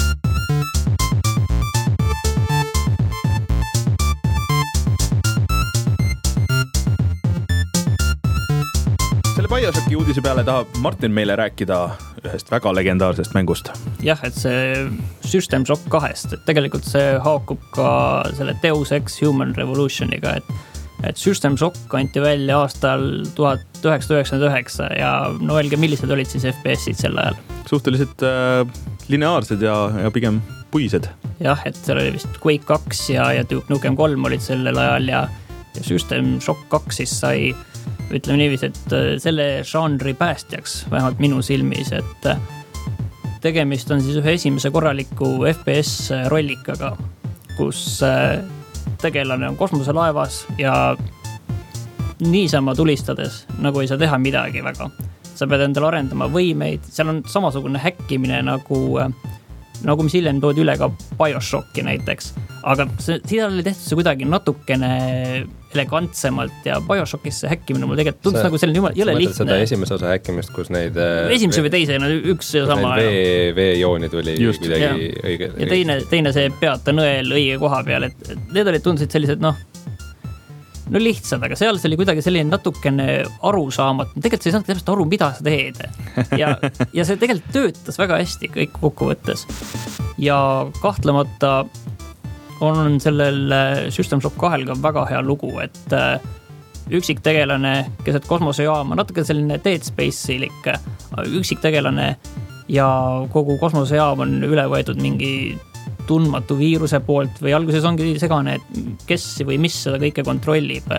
S1: BioShocki uudise peale tahab Martin meile rääkida ühest väga legendaarsest mängust.
S2: Jah, et see System Shock kahest, et tegelikult see haakub ka selle Deus Ex Human Revolutioniga, et, et System Shock kanti välja aastal tuhat üheksasada üheksakümmend üheksa ja no öelge, millised olid siis F P S-id sel ajal?
S1: Suhteliselt äh, lineaarsed ja, ja pigem puised.
S2: Jah, et seal oli vist Quake kaks ja, ja Duke Nukem kolm olid sellel ajal ja, ja System Shock kaks siis sai ütleme niiviisi, et selle žanri päästjaks, vähemalt minu silmis, et tegemist on siis ühe esimese korraliku F P S rollikaga, kus tegelane on kosmoselaevas ja niisama tulistades, nagu ei saa teha midagi väga. Sa pead endale arendama võimeid, seal on samasugune häkkimine nagu, nagu mis hiljem toodi üle ka BioShocki näiteks, aga see, siin oli tehtud see kuidagi natukene elegantsemalt ja BioShockis see häkkimine mul tegelikult tundus nagu selline jumal, jõle lihtne.
S3: Seda esimese osa häkkimist, kus neid
S2: esimese või teise, üks ja sama
S3: vee, veejooni tuli Just, kuidagi ja. õige.
S2: Ja teine, teine see peata nõel õige koha peal, et need olid tundusid sellised, noh, no lihtsad, aga seal see oli kuidagi selline natukene arusaamat. Tegelikult sa ei saanud täpselt aru, mida sa teed. Ja, ja see tegelikult töötas väga hästi kõik kokkuvõttes. Ja kahtlemata on sellel System Shock kahel ka väga hea lugu, et üksik tegelane keset kosmosejaama, natuke selline Dead Space-ilik üksik tegelane ja kogu kosmosejaam on üle võetud mingi tundmatu viiruse poolt või alguses ongi segane, et kes või mis seda kõike kontrollib.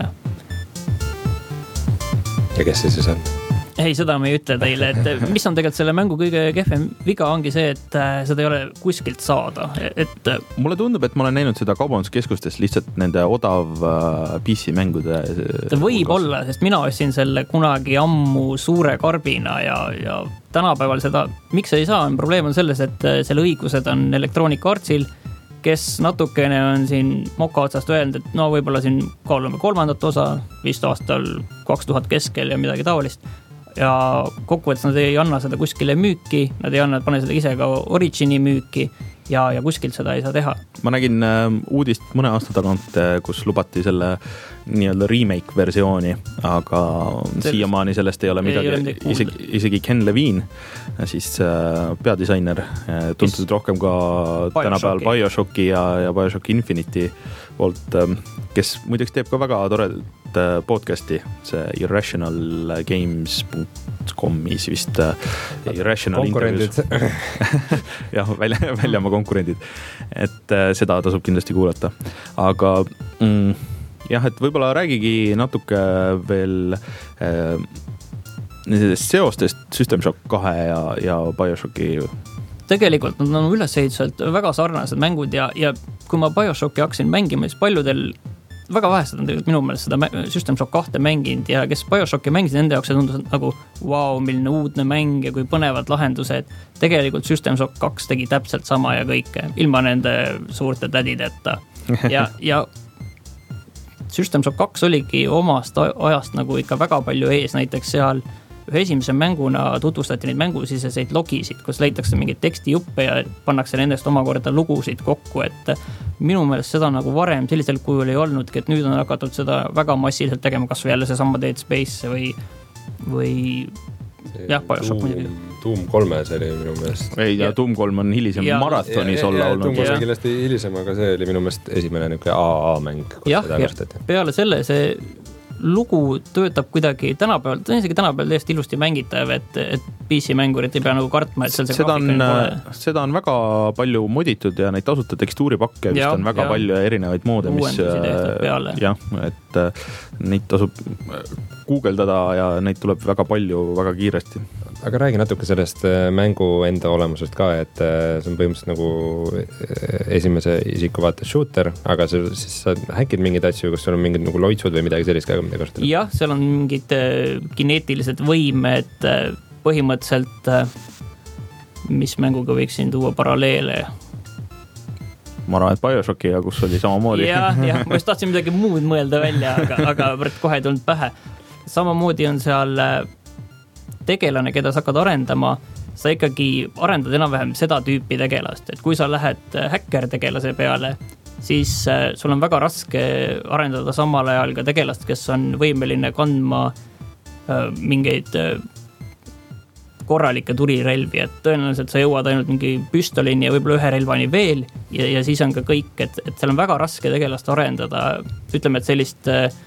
S3: Ja kes see siis on?
S2: Ei, seda ma ei ütle teile, et mis on tegelikult selle mängu kõige kehvem viga ongi see, et seda ei ole kuskilt saada. Et
S1: mulle tundub, et ma olen näinud seda kaubanduskeskustes lihtsalt nende odav P C mängude.
S2: Ta võib hulgas. Olla, sest mina ostsin selle kunagi ammu suure karbina ja, ja tänapäeval seda, miks ei saa, probleem on selles, et selle õigused on Electronic Artsil kes natukene on siin moka otsast öelnud, et no võib-olla siin kaalume kolmandat osa, vist aastal kaks tuhat keskel ja midagi taolist. Ja kokkuvõttes nad ei anna seda kuskile müüki, nad ei anna, pane seda ise ka Origini müüki ja, ja kuskilt seda ei saa teha.
S1: Ma nägin äh, uudist mõne aasta tagant, kus lubati selle nii-öelda remake versiooni, aga Sellest, siiamaani sellest ei ole midagi, ei ole midagi isegi, isegi Ken Levine, siis äh, peadisainer, tuntud Is, rohkem ka Bioshocki. Tänapäeval Bioshocki ja, ja Bioshock Infinity poolt, äh, kes muideks teeb ka väga toredat podcasti, see irrational games dot comis vist äh, Irrational
S3: konkurendid.
S1: jah, välja, välja oma konkurendid, et äh, seda tasub kindlasti kuulata, aga mm, jah, et võib-olla räägigi natuke veel äh, nendest seostest System Shock kahe ja, ja Bioshocki.
S2: Tegelikult nad on ülesehituselt väga sarnased mängud ja, ja kui ma Bioshocki hakkasin mängima, siis paljudel väga vähesed on tegelikult minu meelest seda System Shock kahte mänginud ja kes Bioshocki mängisid, nende jaoks see tundus nagu wow, milline uudne mäng ja kui põnevad lahendused. Tegelikult System Shock kaks tegi täpselt sama ja kõike, ilma nende suurte tädideta. Ja, ja System Shock kaks oligi omast ajast nagu ikka väga palju ees, näiteks seal ühe esimese mänguna tutvustati neid mängusiseseid logisid, kus leitakse mingeid tekstijuppe ja pannakse nendest omakorda lugusid kokku, et minu meelest seda nagu varem sellisel kujul ei olnudki, et nüüd on hakatud seda väga massiliselt tegema, kas või jälle see sama Dead Space või, või jah, Bioshock muidugi.
S3: Doom kolme see oli minu meelest.
S1: Ei, ja Doom kolm on hilisem ja, maratonis ja, olla ja, olnud.
S3: Doom kolm on kindlasti hilisem, aga see oli minu meelest esimene niisugune A A mäng.
S2: Jah, ja peale selle see lugu töötab kuidagi tänapäeval, ta on isegi tänapäeval täiesti ilusti mängitav, et, et P C-mängurid ei pea nagu kartma, et seal see
S1: seda on, seda on väga palju moditud ja neid tasuta tekstuuripakke vist on väga ja. palju erinevaid moode, mis jah, et neid tasub guugeldada ja neid tuleb väga palju, väga kiiresti.
S3: Aga räägi natuke sellest mängu enda olemusest ka, et see on põhimõtteliselt nagu esimese isiku vaates shooter, aga see, siis sa häkid mingeid asju, kus sul on mingid nagu loitsud või midagi sellist ka, mida kasutada?
S2: Jah, seal on mingid kineetilised võimed, põhimõtteliselt mis mänguga võiksin tuua paralleele?
S1: Ma arvan, et Bioshocki ja kus oli samamoodi.
S2: jah, jah, ma just tahtsin midagi muud mõelda välja, aga, aga kohe ei tulnud pähe. Samamoodi on seal tegelane, keda sa hakkad arendama, sa ikkagi arendad enam-vähem seda tüüpi tegelast, et kui sa lähed häkker tegelase peale, siis sul on väga raske arendada samal ajal ka tegelast, kes on võimeline kandma mingeid korralikke turirelvi, et tõenäoliselt sa jõuad ainult mingi püstolini ja võib-olla ühe relvani veel ja, ja siis on ka kõik, et, et seal on väga raske tegelast arendada, ütleme, et sellist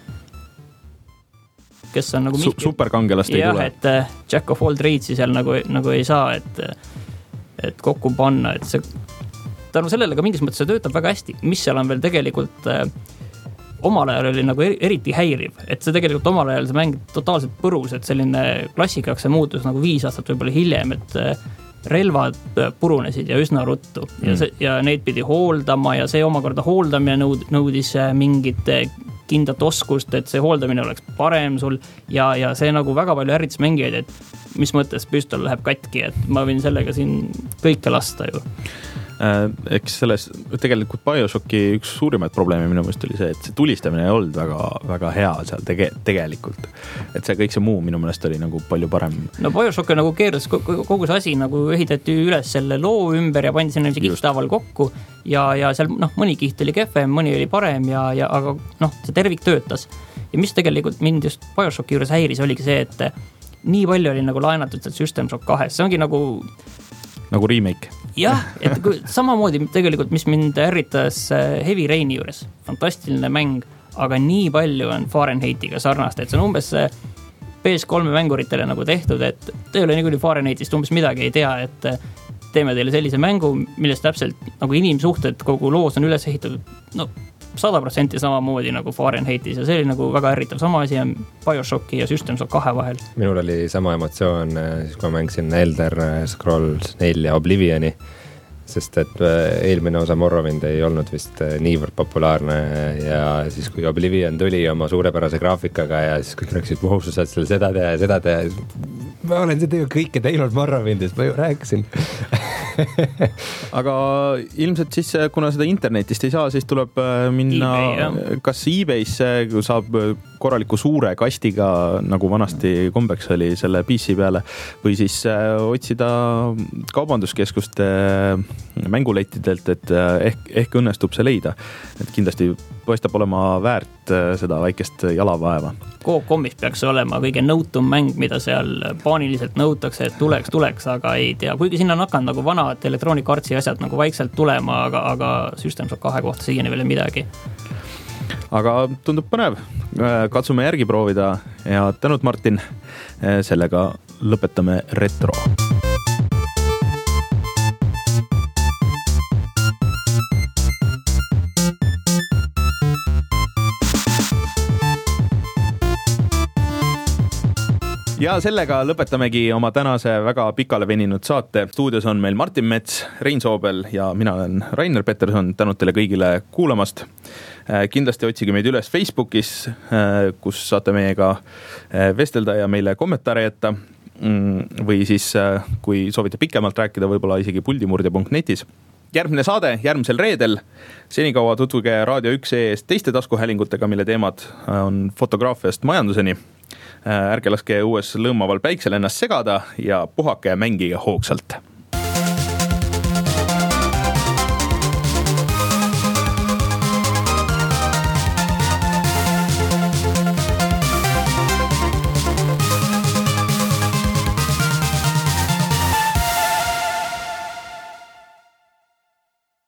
S2: kes on nagu
S1: Su- superkangelast ei
S2: jah,
S1: tule.
S2: Et uh, Jack of all trades'i seal nagu, nagu ei saa, et, et kokku panna, et see tänu sellele ka mingis mõttes see töötab väga hästi, mis seal on veel tegelikult uh, omal ajal oli nagu eriti häiriv, et see tegelikult omal ajal see mäng totaalselt põrus, et selline klassikaks see muutus nagu viis aastat võib-olla hiljem, et uh, relvad purunesid ja üsna ruttu mm. ja, see, ja neid pidi hooldama ja see omakorda hooldamine nõud, nõudis mingit kindlat oskust, et see hooldamine oleks parem sul ja, ja see nagu väga palju ärritas mängijaid, et mis mõttes püstol läheb katki, et ma võin sellega siin kõike lasta ju.
S1: Eks selles tegelikult Bioshocki üks suurimaid probleeme minu meelest oli see, et see tulistamine ei olnud väga, väga hea seal tege, tegelikult. Et see kõik see muu minu meelest oli nagu palju parem.
S2: No Bioshock nagu keeras kogu see asi, nagu ehitati üles selle loo ümber ja pandi sinna kihtaval kokku ja, ja seal noh, mõni kiht oli kehvem, mõni oli parem ja, ja aga noh, see tervik töötas. Ja mis tegelikult mind just Bioshocki juures häiris, oligi see, et nii palju oli nagu laenatud seal System Shock kahes, see ongi nagu
S1: nagu remake.
S2: Jah, et kui, samamoodi tegelikult, mis mind ärritas Heavy Raini juures, fantastiline mäng, aga nii palju on Fahrenheitiga sarnast, et see on umbes P S kolme mänguritele nagu tehtud, et te ei ole nii küll Fahrenheitist umbes midagi ei tea, et teeme teile sellise mängu, millest täpselt nagu inimsuhted kogu loos on üles ehitatud, no sada protsenti samamoodi nagu Fahrenheitis ja see oli nagu väga ärritav. Sama asi on Bioshocki ja System Shock kahe vahel.
S3: Minul oli sama emotsioon, siis kui ma mängisin Elder Scrolls nelja Oblivioni, sest et eelmine osa Morrowind ei olnud vist niivõrd populaarne ja siis kui Oblivion tuli oma suurepärase graafikaga ja siis kõik rääkisid, wow, sa saad selle seda teha ja seda teha. Ma olen seda ju kõike teinud Morrowindis, ma ju rääkisin.
S1: aga ilmselt siis, kuna seda internetist ei saa, siis tuleb minna eBay, kas eBay'sse saab korraliku suure kastiga, nagu vanasti kombeks oli selle P C peale, või siis otsida kaubanduskeskuste mängulettidelt, et ehk, ehk õnnestub see leida. Et kindlasti paistab olema väärt seda väikest jalavaeva.
S2: Coop-Comis peaks olema kõige nõutum mäng, mida seal paaniliselt nõutakse, et tuleks, tuleks, aga ei tea. Kuigi sinna on hakanud nagu vanad Electronic Artsi asjad nagu vaikselt tulema, aga, aga System Shock kahe kohta siiani veel midagi.
S1: Aga tundub põnev. Katsume järgi proovida ja tänud, Martin. Sellega lõpetame retro. Ja sellega lõpetamegi oma tänase väga pikale veninud saate. Stuudios on meil Martin Mets, Rein Soobel ja mina olen Rainer Peterson. Tänud teile kõigile kuulamast. Kindlasti otsige meid üles Facebookis, kus saate meiega vestelda ja meile kommentaare jätta. Või siis, kui soovite pikemalt rääkida, võib-olla isegi puldimurdja punkt netis. Järgmine saade järgmisel reedel. Senikaua tutvuge Raadio üks eest teiste taskuhäälingutega, mille teemad on fotograafiast majanduseni. Ärge laske uues lõõmaval päiksel ennast segada ja puhake ja mängige hoogsalt.